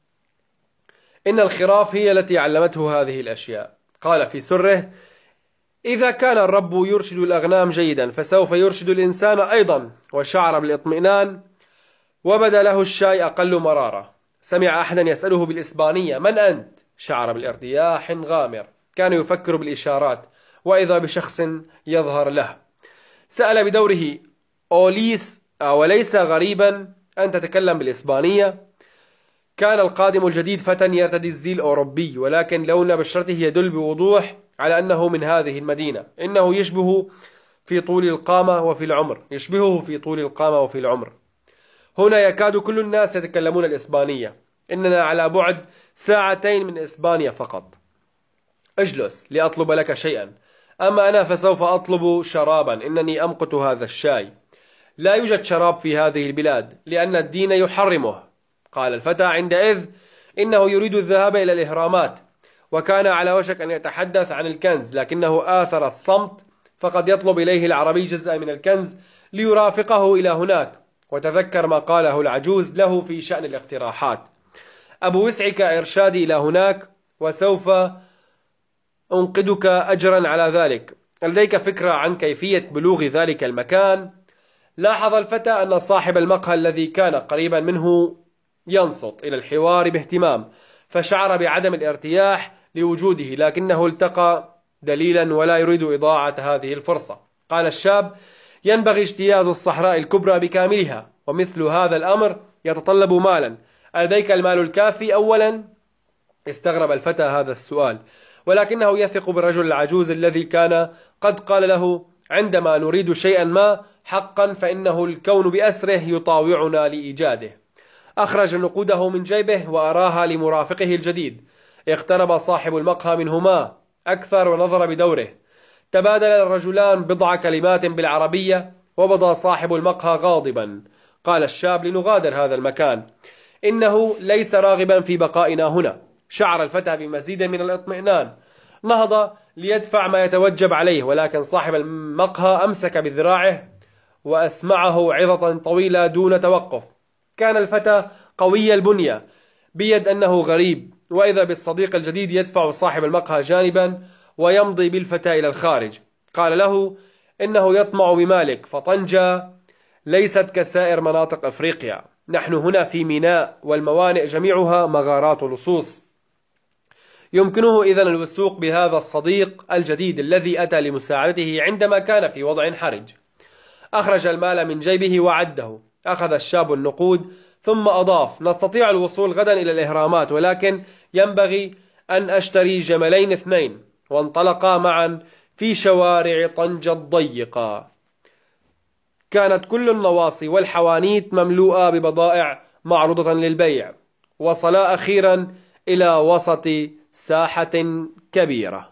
Speaker 1: إن الخراف هي التي علمته هذه الأشياء. قال في سره: إذا كان الرب يرشد الأغنام جيدا فسوف يرشد الإنسان أيضا. وشعر بالاطمئنان، وبدا له الشاي أقل مرارة. سمع أحدا يسأله بالإسبانية: من أنت؟ شعر بالارتياح غامر. كان يفكر بالإشارات، وإذا بشخص يظهر له. سأل بدوره: أوليس، أوليس غريبا أن تتكلم بالإسبانية؟ كان القادم الجديد فتى يرتدي الزي الأوروبي، ولكن لون بشرته يدل بوضوح على أنه من هذه المدينة. إنه يشبه في طول القامة وفي العمر يشبهه في طول القامة وفي العمر. هنا يكاد كل الناس يتكلمون الإسبانية. إننا على بعد ساعتين من إسبانيا فقط. اجلس لأطلب لك شيئا، أما أنا فسوف أطلب شرابا. إنني أمقت هذا الشاي. لا يوجد شراب في هذه البلاد لأن الدين يحرمه. قال الفتى عندئذ إنه يريد الذهاب إلى الإهرامات، وكان على وشك أن يتحدث عن الكنز، لكنه آثر الصمت، فقد يطلب إليه العربي جزءا من الكنز ليرافقه إلى هناك. وتذكر ما قاله العجوز له في شأن الاقتراحات: أبو وسعك إرشادي إلى هناك، وسوف أنقذك أجرا على ذلك. لديك فكرة عن كيفية بلوغ ذلك المكان؟ لاحظ الفتى أن صاحب المقهى الذي كان قريبا منه ينصت إلى الحوار باهتمام، فشعر بعدم الارتياح لوجوده، لكنه التقى دليلا ولا يريد إضاعة هذه الفرصة. قال الشاب: ينبغي اجتياز الصحراء الكبرى بكاملها، ومثل هذا الأمر يتطلب مالا. ألديك المال الكافي أولا؟ استغرب الفتى هذا السؤال، ولكنه يثق بالرجل العجوز الذي كان قد قال له: عندما نريد شيئا ما حقا فإنه الكون بأسره يطاوعنا لإيجاده. أخرج نقوده من جيبه وأراها لمرافقه الجديد. اقترب صاحب المقهى منهما أكثر ونظر بدوره. تبادل الرجلان بضع كلمات بالعربية، وبدا صاحب المقهى غاضبا. قال الشاب: لنغادر هذا المكان، إنه ليس راغبا في بقائنا هنا. شعر الفتى بمزيد من الاطمئنان. نهض ليدفع ما يتوجب عليه، ولكن صاحب المقهى أمسك بذراعه وأسمعه عظة طويلة دون توقف. كان الفتى قوي البنية، بيد أنه غريب، وإذا بالصديق الجديد يدفع صاحب المقهى جانبا ويمضي بالفتى إلى الخارج. قال له إنه يطمع بمالك، فطنجة ليست كسائر مناطق أفريقيا. نحن هنا في ميناء، والموانئ جميعها مغارات لصوص. يمكنه إذن الوثوق بهذا الصديق الجديد الذي أتى لمساعدته عندما كان في وضع حرج. أخرج المال من جيبه وعده. أخذ الشاب النقود ثم أضاف: نستطيع الوصول غدا إلى الإهرامات، ولكن ينبغي أن أشتري جملين اثنين. وانطلقا معا في شوارع طنجة الضيقة. كانت كل النواصي والحوانيت مملوءة ببضائع معروضة للبيع. وصلا أخيرا إلى وسط ساحة كبيرة.